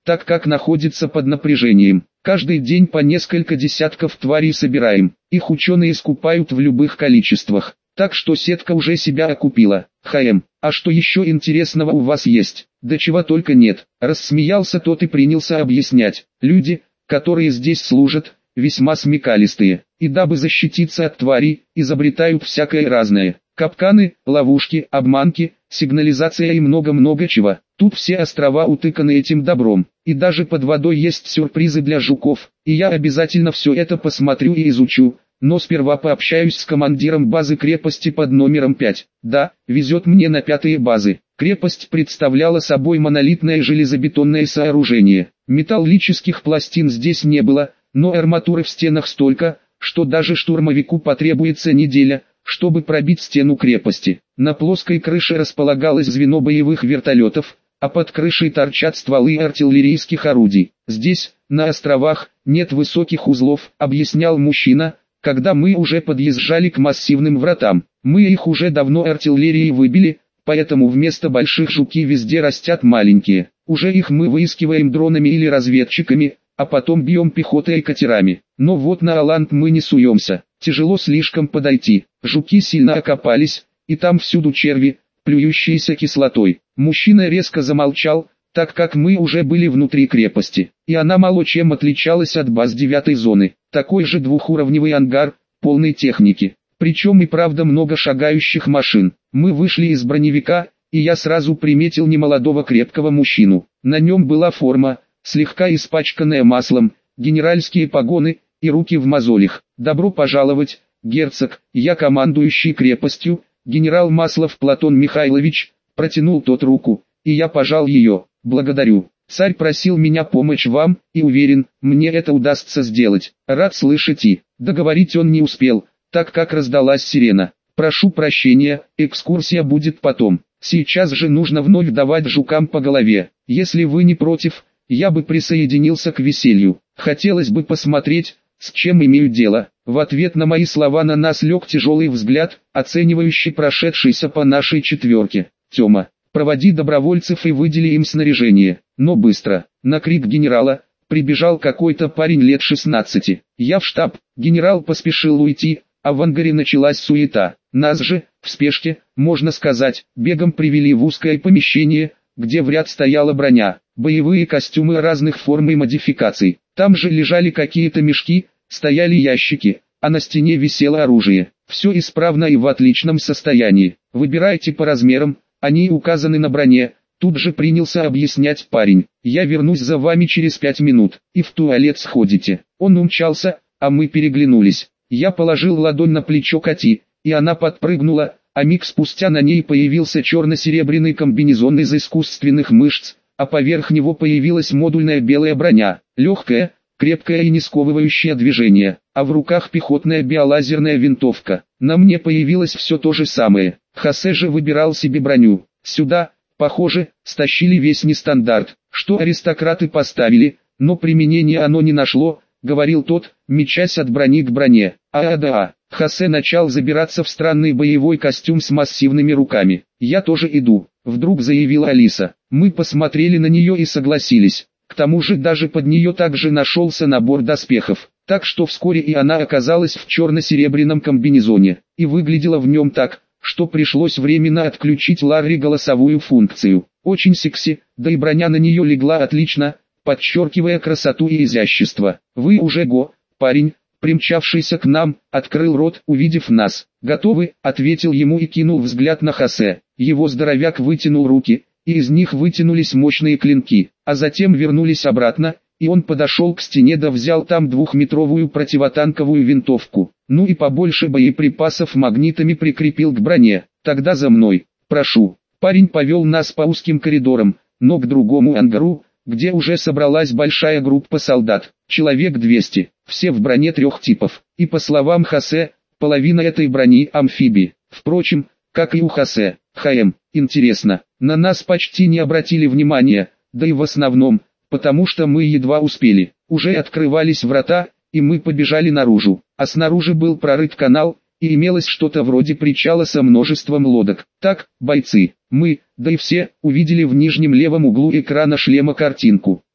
так как находится под напряжением. Каждый день по несколько десятков тварей собираем, их ученые скупают в любых количествах, так что сетка уже себя окупила. ХМ, а что еще интересного у вас есть? Да чего только нет. Рассмеялся тот и принялся объяснять. Люди, которые здесь служат, весьма смекалистые, и дабы защититься от тварей, изобретают всякое разное. Капканы, ловушки, обманки, сигнализация и много-много чего. Тут все острова утыканы этим добром, и даже под водой есть сюрпризы для жуков, и я обязательно все это посмотрю и изучу, но сперва пообщаюсь с командиром базы крепости под номером пять. Да, везет мне на пятые базы. Крепость представляла собой монолитное железобетонное сооружение. Металлических пластин здесь не было, но арматуры в стенах столько, что даже штурмовику потребуется неделя, чтобы пробить стену крепости. На плоской крыше располагалось звено боевых вертолетов, а под крышей торчат стволы артиллерийских орудий. Здесь, на островах, нет высоких узлов, объяснял мужчина, когда мы уже подъезжали к массивным вратам. Мы их уже давно артиллерией выбили, поэтому вместо больших жуки везде растят маленькие. Уже их мы выискиваем дронами или разведчиками, а потом бьем пехотой и катерами. Но вот на Аланд мы не суемся, тяжело слишком подойти. Жуки сильно окопались, и там всюду черви, плюющиеся кислотой. Мужчина резко замолчал, так как мы уже были внутри крепости, и она мало чем отличалась от баз девятой зоны. Такой же двухуровневый ангар, полный техники, причем и правда много шагающих машин. Мы вышли из броневика, и я сразу приметил немолодого крепкого мужчину. На нем была форма, слегка испачканная маслом, генеральские погоны и руки в мозолях. «Добро пожаловать, герцог, я командующий крепостью, генерал Маслов Платон Михайлович», протянул тот руку, и я пожал ее. «Благодарю. Царь просил меня помочь вам, и уверен, мне это удастся сделать. Рад слышать и...» Договорить он не успел, так как раздалась сирена. «Прошу прощения, экскурсия будет потом. Сейчас же нужно вновь давать жукам по голове. Если вы не против, я бы присоединился к веселью. Хотелось бы посмотреть, с чем имею дело». В ответ на мои слова на нас лег тяжелый взгляд, оценивающий прошедшийся по нашей четверке. «Тема, проводи добровольцев и выдели им снаряжение, но быстро». На крик генерала прибежал какой-то парень лет шестнадцати. «Я в штаб». Генерал поспешил уйти, а в ангаре началась суета. Нас же, в спешке, можно сказать, бегом привели в узкое помещение, где в ряд стояла броня, боевые костюмы разных форм и модификаций. Там же лежали какие-то мешки, стояли ящики, а на стене висело оружие. Все исправно и в отличном состоянии. Выбирайте по размерам, они указаны на броне. Тут же принялся объяснять парень. «Я вернусь за вами через пять минут, и в туалет сходите». Он умчался, а мы переглянулись. Я положил ладонь на плечо Кати, и она подпрыгнула, а миг спустя на ней появился черно-серебряный комбинезон из искусственных мышц, а поверх него появилась модульная белая броня, легкая, крепкая и не сковывающая движение, а в руках пехотная биолазерная винтовка. На мне появилось все то же самое. Хосе же выбирал себе броню. Сюда, похоже, стащили весь нестандарт, что аристократы поставили, но применения оно не нашло, говорил тот, мечась от брони к броне. А-да-а. Хосе начал забираться в странный боевой костюм с массивными руками. «Я тоже иду», вдруг заявила Алиса. Мы посмотрели на нее и согласились. К тому же даже под нее также нашелся набор доспехов, так что вскоре и она оказалась в черно-серебряном комбинезоне, и выглядела в нем так, что пришлось временно отключить Ларри голосовую функцию. Очень секси, да и броня на нее легла отлично, подчеркивая красоту и изящество. «Вы уже го, парень», примчавшийся к нам, открыл рот, увидев нас. «Готовы», ответил ему и кинул взгляд на Хосе. Его здоровяк вытянул руки, и из них вытянулись мощные клинки, а затем вернулись обратно, и он подошел к стене да взял там двухметровую противотанковую винтовку. Ну и побольше боеприпасов магнитами прикрепил к броне. «Тогда за мной, прошу». Парень повел нас по узким коридорам, но к другому ангару, где уже собралась большая группа солдат, человек двести, все в броне трех типов, и по словам Хосе, половина этой брони амфибии. Впрочем, как и у Хосе. ХМ, интересно, на нас почти не обратили внимания, да и в основном, потому что мы едва успели, уже открывались врата, и мы побежали наружу, а снаружи был прорыт канал, и имелось что-то вроде причала со множеством лодок. Так, бойцы, мы, да и все, увидели в нижнем левом углу экрана шлема картинку.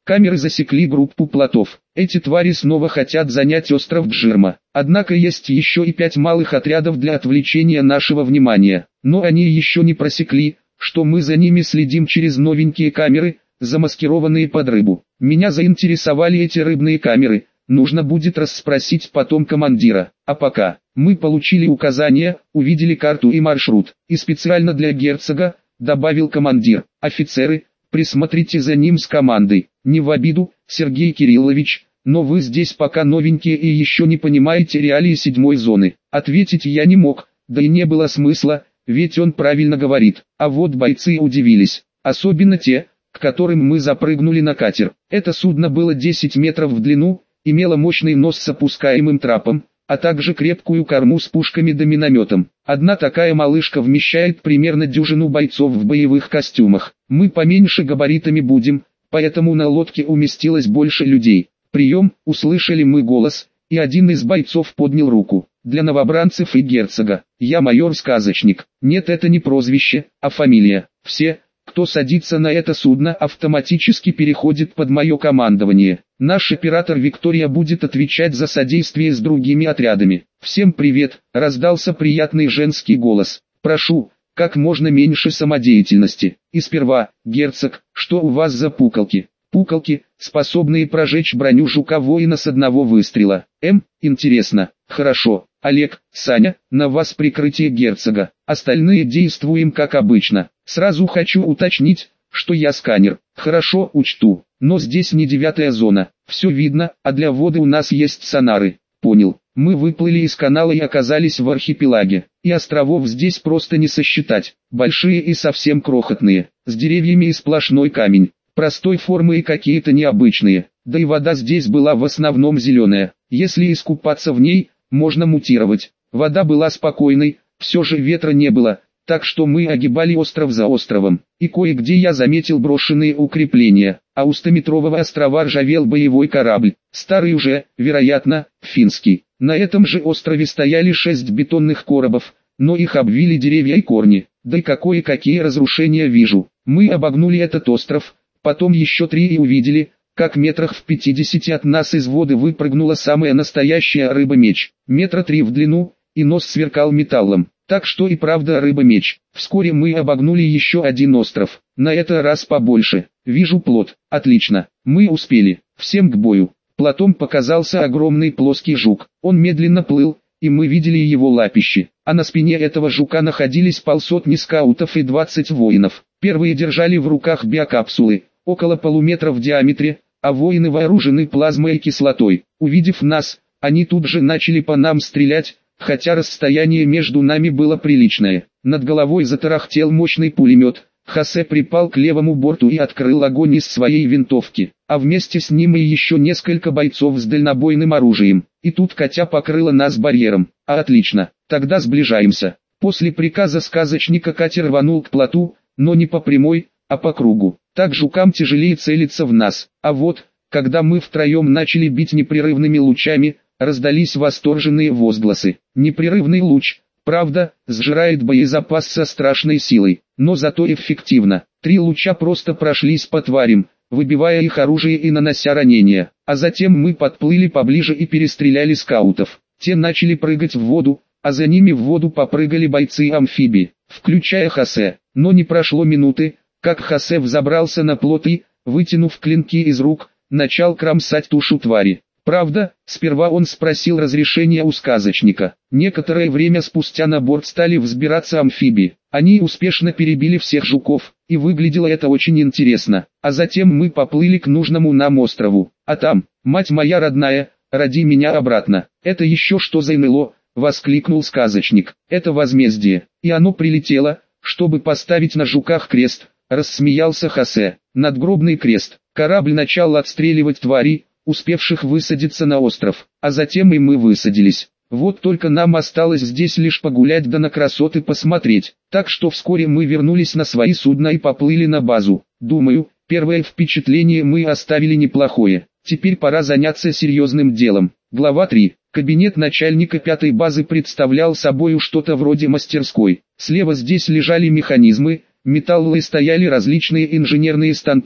Камеры засекли группу плотов. Эти твари снова хотят занять остров Джирма. Однако есть еще и пять малых отрядов для отвлечения нашего внимания. Но они еще не просекли, что мы за ними следим через новенькие камеры, замаскированные под рыбу. Меня заинтересовали эти рыбные камеры. Нужно будет расспросить потом командира. А пока, мы получили указания, увидели карту и маршрут. И специально для герцога, добавил командир, офицеры, присмотрите за ним с командой. Не в обиду, Сергей Кириллович, но вы здесь пока новенькие и еще не понимаете реалии седьмой зоны. Ответить я не мог, да и не было смысла, ведь он правильно говорит. А вот бойцы удивились, особенно те, к которым мы запрыгнули на катер. Это судно было десять метров в длину, имело мощный нос с опускаемым трапом, а также крепкую корму с пушками да минометом. Одна такая малышка вмещает примерно дюжину бойцов в боевых костюмах. Мы поменьше габаритами будем, поэтому на лодке уместилось больше людей. «Прием!» — услышали мы голос, и один из бойцов поднял руку. «Для новобранцев и герцога. Я майор-сказочник». Нет, это не прозвище, а фамилия. Все, кто садится на это судно, автоматически переходит под мое командование. Наш оператор Виктория будет отвечать за содействие с другими отрядами. «Всем привет!» — раздался приятный женский голос. «Прошу, как можно меньше самодеятельности. И сперва, герцог, что у вас за пуколки?» «Пуколки, способные прожечь броню жука-воина с одного выстрела». «Эм, интересно. Хорошо. Олег, Саня, на вас прикрытие герцога. Остальные действуем как обычно. Сразу хочу уточнить, что я сканер. Хорошо, учту. Но здесь не девятая зона. Все видно, а для воды у нас есть сонары». «Понял». Мы выплыли из канала и оказались в архипелаге. И островов здесь просто не сосчитать. Большие и совсем крохотные. С деревьями и сплошной камень. Простой формы и какие-то необычные. Да и вода здесь была в основном зеленая. Если искупаться в ней, можно мутировать. Вода была спокойной, все же ветра не было, так что мы огибали остров за островом. И кое-где я заметил брошенные укрепления, а у стометрового острова ржавел боевой корабль. Старый уже, вероятно, финский. На этом же острове стояли шесть бетонных коробов, но их обвили деревья и корни. Да и какое-какие разрушения вижу. Мы обогнули этот остров, потом еще три и увидели, как метрах в пятидесяти от нас из воды выпрыгнула самая настоящая рыба-меч. Метра три в длину, и нос сверкал металлом. Так что и правда рыба-меч. Вскоре мы обогнули еще один остров, на этот раз побольше. Вижу плот. Отлично. Мы успели. Всем к бою. Плотом показался огромный плоский жук. Он медленно плыл, и мы видели его лапищи. А на спине этого жука находились полсотни скаутов и двадцать воинов. Первые держали в руках биокапсулы, около полуметра в диаметре, а воины вооружены плазмой и кислотой. Увидев нас, они тут же начали по нам стрелять, хотя расстояние между нами было приличное. Над головой затарахтел мощный пулемет. Хосе припал к левому борту и открыл огонь из своей винтовки, а вместе с ним и еще несколько бойцов с дальнобойным оружием. И тут Катя покрыла нас барьером. А отлично, тогда сближаемся. После приказа сказочника катер рванул к плоту, но не по прямой, а по кругу. Так жукам тяжелее целиться в нас. А вот, когда мы втроем начали бить непрерывными лучами, раздались восторженные возгласы. Непрерывный луч, правда, сжирает боезапас со страшной силой, но зато эффективно. Три луча просто прошлись по тварям, выбивая их оружие и нанося ранения. А затем мы подплыли поближе и перестреляли скаутов. Те начали прыгать в воду, а за ними в воду попрыгали бойцы-амфибии, включая Хосе. Но не прошло минуты, как Хосе взобрался на плот и, вытянув клинки из рук, начал кромсать тушу твари. Правда, сперва он спросил разрешения у сказочника. Некоторое время спустя на борт стали взбираться амфибии. Они успешно перебили всех жуков, и выглядело это очень интересно. А затем мы поплыли к нужному нам острову. А там, мать моя родная, роди меня обратно. Это еще что за НЛО? Воскликнул сказочник. Это возмездие. И оно прилетело, чтобы поставить на жуках крест. Рассмеялся Хосе. Надгробный крест. Корабль начал отстреливать тварей, успевших высадиться на остров, а затем и мы высадились. Вот только нам осталось здесь лишь погулять да на красоты посмотреть, так что вскоре мы вернулись на свои судна и поплыли на базу. Думаю, первое впечатление мы оставили неплохое, теперь пора заняться серьезным делом. Глава три. Кабинет начальника пятой базы представлял собою что-то вроде мастерской. Слева здесь лежали механизмы, металлы стояли различные инженерные станки,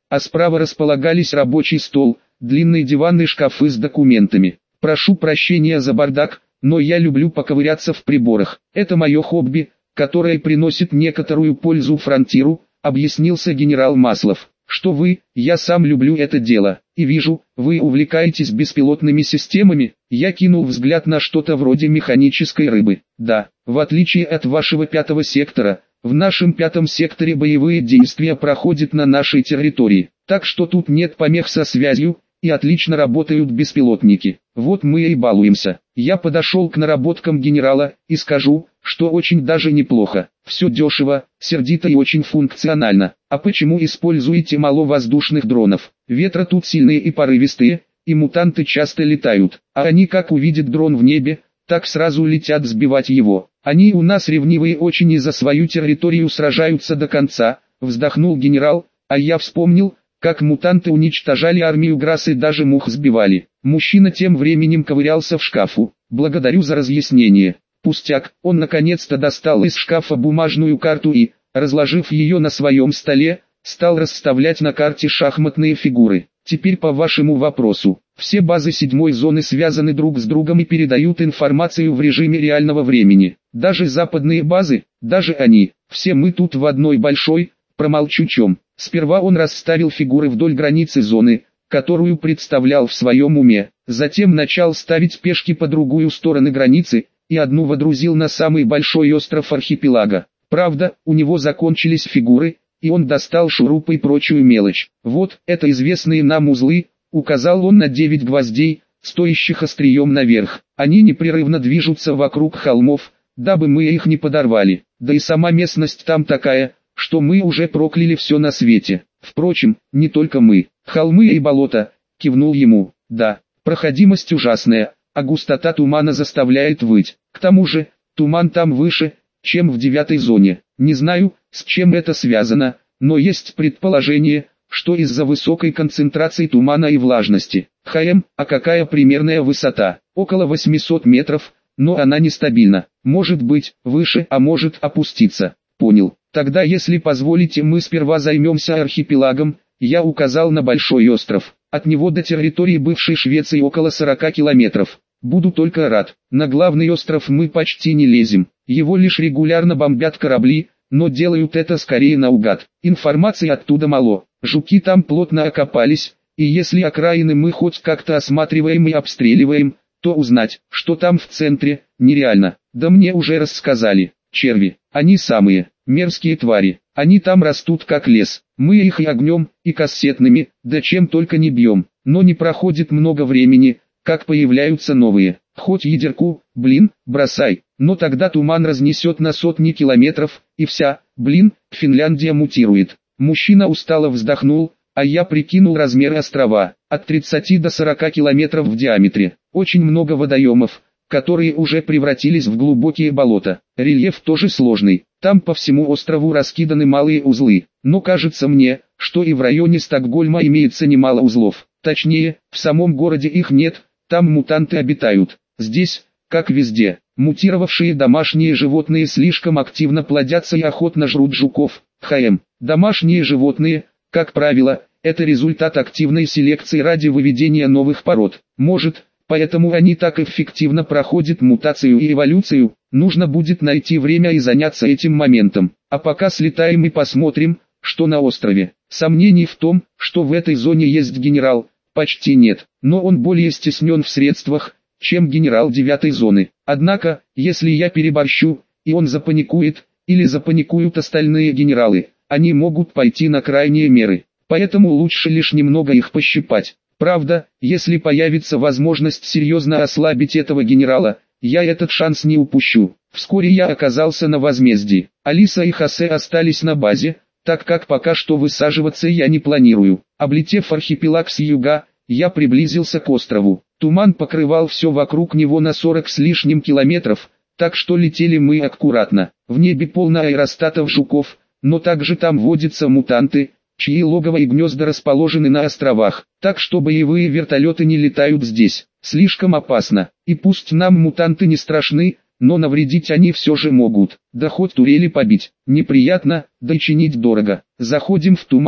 а справа располагались рабочий стол, длинные диванные шкафы с документами. Прошу прощения за бардак, но я люблю поковыряться в приборах. Это мое хобби, которое приносит некоторую пользу фронтиру, объяснился генерал Маслов. Что вы, я сам люблю это дело, и вижу, вы увлекаетесь беспилотными системами. Я кинул взгляд на что-то вроде механической рыбы. Да, в отличие от вашего пятого сектора, в нашем пятом секторе боевые действия проходят на нашей территории, так что тут нет помех со связью, и отлично работают беспилотники. Вот мы и балуемся. Я подошел к наработкам генерала, и скажу, что очень даже неплохо. Все дешево, сердито и очень функционально. А почему используете мало воздушных дронов? Ветра тут сильные и порывистые, и мутанты часто летают. А они как увидят дрон в небе, так сразу летят сбивать его. Они у нас ревнивые очень и за свою территорию сражаются до конца, вздохнул генерал, а я вспомнил, как мутанты уничтожали армию Грасс и даже мух сбивали. Мужчина тем временем ковырялся в шкафу. Благодарю за разъяснение. Пустяк, он наконец-то достал из шкафа бумажную карту и, разложив ее на своем столе, стал расставлять на карте шахматные фигуры. Теперь по вашему вопросу. Все базы седьмой зоны связаны друг с другом и передают информацию в режиме реального времени. Даже западные базы, даже они, все мы тут в одной большой, промолчу чем. Сперва он расставил фигуры вдоль границы зоны, которую представлял в своем уме. Затем начал ставить пешки по другую сторону границы, и одну водрузил на самый большой остров архипелага. Правда, у него закончились фигуры, и он достал шурупы и прочую мелочь. Вот, это известные нам узлы, указал он на девять гвоздей, стоящих острием наверх. Они непрерывно движутся вокруг холмов, дабы мы их не подорвали. Да и сама местность там такая, что мы уже прокляли все на свете. Впрочем, не только мы. Холмы и болота, кивнул ему. Да, проходимость ужасная, а густота тумана заставляет выть. К тому же, туман там выше, чем в девятой зоне. Не знаю, с чем это связано, но есть предположение, что из-за высокой концентрации тумана и влажности. ХМ, а какая примерная высота? Около восьмисот метров, но она нестабильна. Может быть, выше, а может опуститься. Понял. Тогда, если позволите, мы сперва займемся архипелагом. Я указал на большой остров. От него до территории бывшей Швеции около сорока километров. Буду только рад. На главный остров мы почти не лезем. Его лишь регулярно бомбят корабли, но делают это скорее наугад. Информации оттуда мало. Жуки там плотно окопались, и если окраины мы хоть как-то осматриваем и обстреливаем, то узнать, что там в центре, нереально. Да мне уже рассказали. Черви, они самые мерзкие твари. Они там растут как лес. Мы их и огнем, и кассетными, да чем только не бьем. Но не проходит много времени, как появляются новые. Хоть ядерку, блин, бросай. Но тогда туман разнесет на сотни километров, и вся, блин, Финляндия мутирует. Мужчина устало вздохнул, а я прикинул размеры острова. От тридцати до сорока километров в диаметре. Очень много водоемов, которые уже превратились в глубокие болота. Рельеф тоже сложный. Там по всему острову раскиданы малые узлы. Но кажется мне, что и в районе Стокгольма имеется немало узлов. Точнее, в самом городе их нет, там мутанты обитают. Здесь, как везде, мутировавшие домашние животные слишком активно плодятся и охотно жрут жуков. ХМ. Домашние животные, как правило, это результат активной селекции ради выведения новых пород. Может, поэтому они так эффективно проходят мутацию и эволюцию. Нужно будет найти время и заняться этим моментом. А пока слетаем и посмотрим, что на острове. Сомнений в том, что в этой зоне есть генерал, почти нет. Но он более стеснен в средствах, чем генерал девятой зоны. Однако, если я переборщу, и он запаникует, или запаникуют остальные генералы, они могут пойти на крайние меры. Поэтому лучше лишь немного их пощипать. Правда, если появится возможность серьезно ослабить этого генерала, я этот шанс не упущу. Вскоре я оказался на возмездии. Алиса и Хосе остались на базе, так как пока что высаживаться я не планирую. Облетев архипелаг с юга, я приблизился к острову. Туман покрывал все вокруг него на сорок с лишним километров, так что летели мы аккуратно. В небе полно аэростатов жуков, но также там водятся мутанты, чьи логово и гнезда расположены на островах, так что боевые вертолеты не летают здесь. Слишком опасно, и пусть нам мутанты не страшны, но навредить они все же могут, да хоть турели побить. Неприятно, да и чинить дорого. Заходим в туман,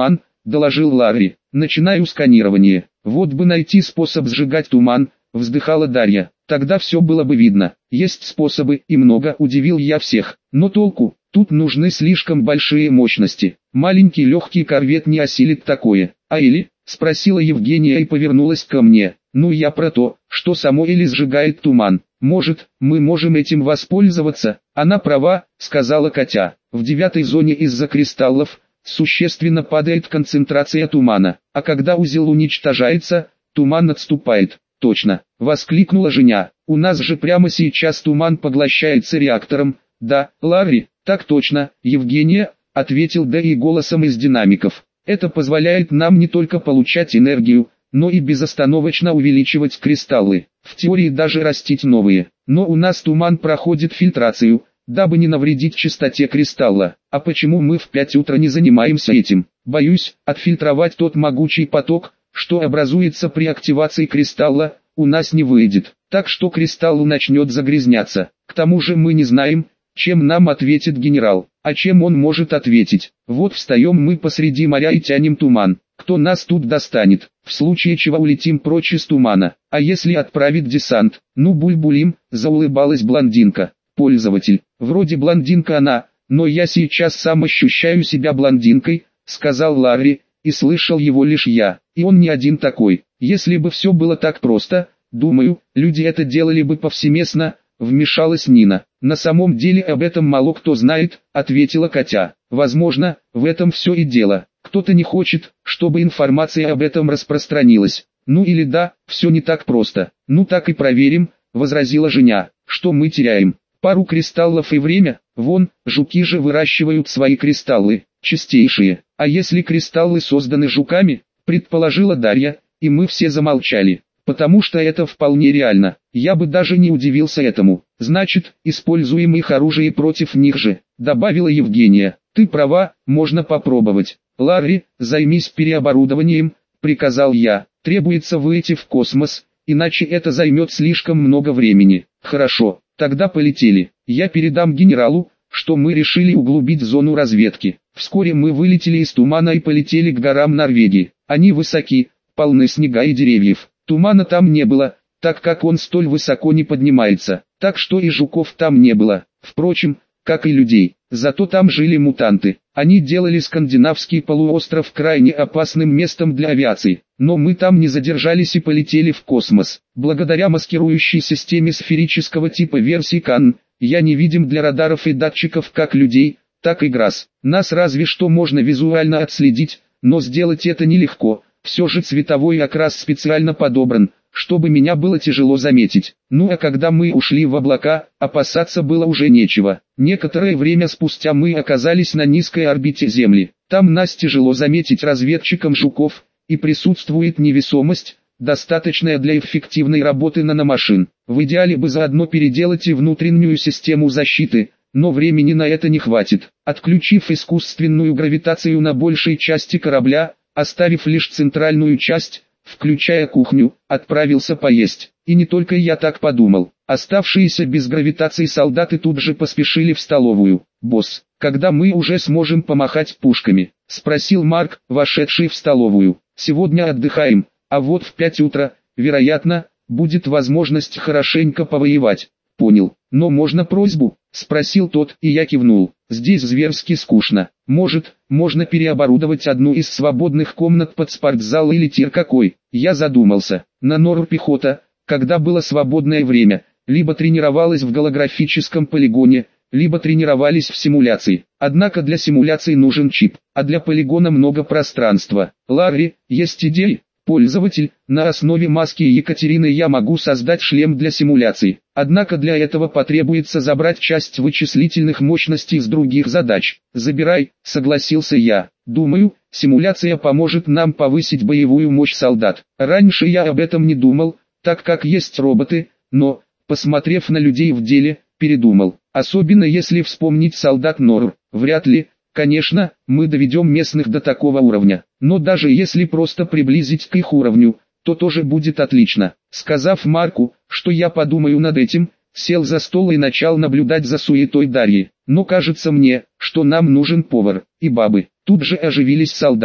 доложил Ларри. Начинаю сканирование. Вот бы найти способ сжигать туман, вздыхала Дарья. Тогда все было бы видно. Есть способы, и много, удивил я всех. Но толку? Тут нужны слишком большие мощности. Маленький легкий корвет не осилит такое. А Элли? Спросила Евгения и повернулась ко мне. Ну я про то, что само Элли сжигает туман. Может, мы можем этим воспользоваться? Она права, сказала Катя. В девятой зоне из-за кристаллов существенно падает концентрация тумана. А когда узел уничтожается, туман отступает. Точно, воскликнула Женя. У нас же прямо сейчас туман поглощается реактором. Да, Ларри, так точно, Евгения, ответил Дэйи голосом из динамиков. Это позволяет нам не только получать энергию, но и безостановочно увеличивать кристаллы. В теории даже растить новые. Но у нас туман проходит фильтрацию, дабы не навредить чистоте кристалла. А почему мы в пять утра не занимаемся этим? Боюсь, отфильтровать тот могучий поток, что образуется при активации кристалла, у нас не выйдет. Так что кристалл начнет загрязняться. К тому же мы не знаем, чем нам ответит генерал. А чем он может ответить? Вот встаем мы посреди моря и тянем туман. Кто нас тут достанет? В случае чего улетим прочь из тумана. А если отправить десант? Ну бульбулим, заулыбалась блондинка. Пользователь. Вроде блондинка она, но я сейчас сам ощущаю себя блондинкой, сказал Ларри, и слышал его лишь я. И он не один такой. Если бы все было так просто, думаю, люди это делали бы повсеместно, вмешалась Нина. На самом деле об этом мало кто знает, ответила Катя. Возможно, в этом все и дело. Кто-то не хочет, чтобы информация об этом распространилась. Ну или да, все не так просто. Ну так и проверим, возразила Женя. Что мы теряем? Пару кристаллов и время. Вон, жуки же выращивают свои кристаллы, чистейшие. А если кристаллы созданы жуками, предположила Дарья, и мы все замолчали. Потому что это вполне реально. Я бы даже не удивился этому. Значит, используем их оружие против них же, добавила Евгения. Ты права, можно попробовать. Ларри, займись переоборудованием, приказал я. Требуется выйти в космос, иначе это займет слишком много времени. Хорошо, тогда полетели. Я передам генералу, что мы решили углубить зону разведки. Вскоре мы вылетели из тумана и полетели к горам Норвегии. Они высоки, полны снега и деревьев. Тумана там не было, так как он столь высоко не поднимается, так что и жуков там не было. Впрочем, как и людей. Зато там жили мутанты. Они делали скандинавский полуостров крайне опасным местом для авиации. Но мы там не задержались и полетели в космос. Благодаря маскирующей системе сферического типа версии Кан, я невидим для радаров и датчиков как людей, так и ГРАС. Нас разве что можно визуально отследить, но сделать это нелегко. Все же цветовой окрас специально подобран, чтобы меня было тяжело заметить. Ну а когда мы ушли в облака, опасаться было уже нечего. Некоторое время спустя мы оказались на низкой орбите Земли. Там нас тяжело заметить разведчикам жуков, и присутствует невесомость, достаточная для эффективной работы наномашин. В идеале бы заодно переделать и внутреннюю систему защиты, но времени на это не хватит. Отключив искусственную гравитацию на большей части корабля, оставив лишь центральную часть, включая кухню, отправился поесть. И не только я так подумал. Оставшиеся без гравитации солдаты тут же поспешили в столовую. «Босс, когда мы уже сможем помахать пушками?» — спросил Марк, вошедший в столовую. «Сегодня отдыхаем, а вот в пять утра, вероятно, будет возможность хорошенько повоевать». «Понял, но можно просьбу?» — спросил тот, и я кивнул. «Здесь зверски скучно. Может, можно переоборудовать одну из свободных комнат под спортзал или тир какой?» Я задумался. На Нору пехота, когда было свободное время, либо тренировалась в голографическом полигоне, либо тренировались в симуляции. Однако для симуляции нужен чип, а для полигона много пространства. Ларри, есть идеи? Пользователь, на основе маски Екатерины я могу создать шлем для симуляции. Однако для этого потребуется забрать часть вычислительных мощностей с других задач. Забирай, согласился я. Думаю, симуляция поможет нам повысить боевую мощь солдат. Раньше я об этом не думал, так как есть роботы, но, посмотрев на людей в деле, передумал. Особенно если вспомнить солдат Нор. Вряд ли, конечно, мы доведем местных до такого уровня. Но даже если просто приблизить к их уровню, то тоже будет отлично. Сказав Марку, что я подумаю над этим, сел за стол и начал наблюдать за суетой Дарьи. Но кажется мне, что нам нужен повар, и бабы. Тут же оживились солдаты.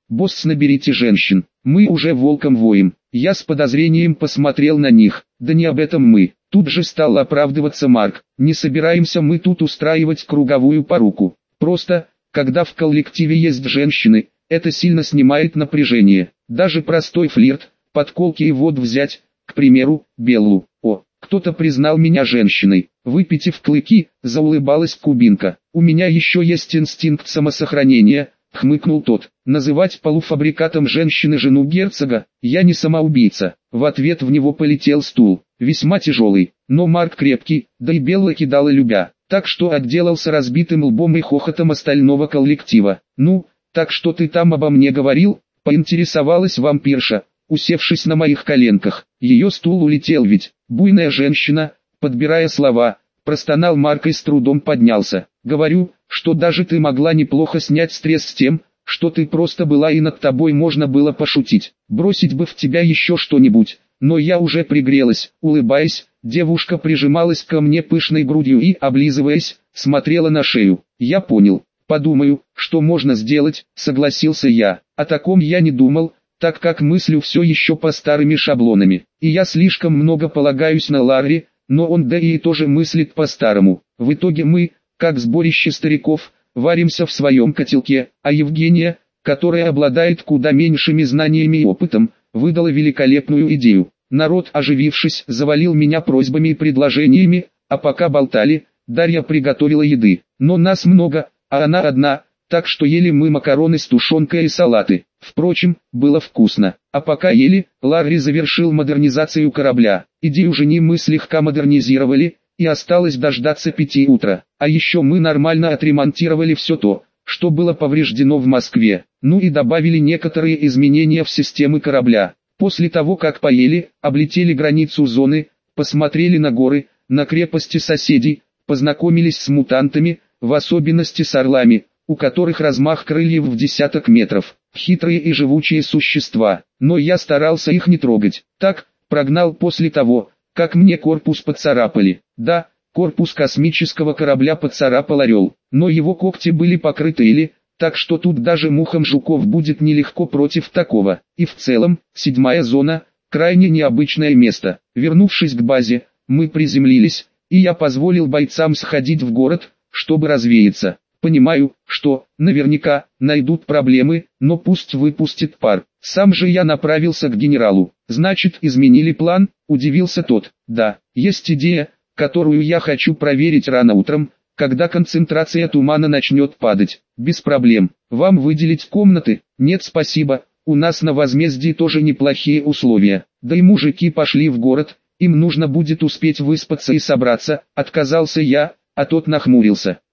«Босс, наберите женщин, мы уже волком воем». Я с подозрением посмотрел на них. «Да не об этом мы». Тут же стал оправдываться Марк. «Не собираемся мы тут устраивать круговую поруку. Просто, когда в коллективе есть женщины, это сильно снимает напряжение. Даже простой флирт, подколки и вот взять, к примеру, Беллу. О, кто-то признал меня женщиной». Выпитив клыки, заулыбалась кубинка. «У меня еще есть инстинкт самосохранения», — хмыкнул тот. «Называть полуфабрикатом женщины жену герцога, я не самоубийца». В ответ в него полетел стул, весьма тяжелый, но Марк крепкий, да и Белла кидала любя, так что отделался разбитым лбом и хохотом остального коллектива. «Ну, так что ты там обо мне говорил?» — поинтересовалась вампирша, усевшись на моих коленках. Ее стул улетел ведь. Буйная женщина, подбирая слова, простонал Марк и с трудом поднялся. «Говорю, что даже ты могла неплохо снять стресс с тем, что ты просто была и над тобой можно было пошутить. Бросить бы в тебя еще что-нибудь, но я уже пригрелась». Улыбаясь, девушка прижималась ко мне пышной грудью и, облизываясь, смотрела на шею. «Я понял. Подумаю, что можно сделать», — согласился я. О таком я не думал, так как мыслю все еще по старыми шаблонами. И я слишком много полагаюсь на Ларри, но он да и тоже мыслит по-старому. В итоге мы, как сборище стариков, варимся в своем котелке, а Евгения, которая обладает куда меньшими знаниями и опытом, выдала великолепную идею. Народ, оживившись, завалил меня просьбами и предложениями, а пока болтали, Дарья приготовила еды. Но нас много, а она одна, так что ели мы макароны с тушенкой и салаты. Впрочем, было вкусно. А пока ели, Ларри завершил модернизацию корабля. Идею жени мы слегка модернизировали, и осталось дождаться пяти утра. А еще мы нормально отремонтировали все то, что было повреждено в Москве. Ну и добавили некоторые изменения в системы корабля. После того как поели, облетели границу зоны, посмотрели на горы, на крепости соседей, познакомились с мутантами, в особенности с орлами, у которых размах крыльев в десяток метров. Хитрые и живучие существа, но я старался их не трогать. Так, прогнал после того, как мне корпус поцарапали. Да, корпус космического корабля поцарапал орел, но его когти были покрыты или, так что тут даже мухам жуков будет нелегко против такого. И в целом, седьмая зона, крайне необычное место. Вернувшись к базе, мы приземлились, и я позволил бойцам сходить в город, чтобы развеяться. Понимаю, что, наверняка, найдут проблемы, но пусть выпустит пар. Сам же я направился к генералу. «Значит, изменили план?» – удивился тот. «Да, есть идея, которую я хочу проверить рано утром, когда концентрация тумана начнет падать. Без проблем. Вам выделить комнаты?» «Нет, спасибо, у нас на возмездии тоже неплохие условия. Да и мужики пошли в город, им нужно будет успеть выспаться и собраться», – отказался я, а тот нахмурился.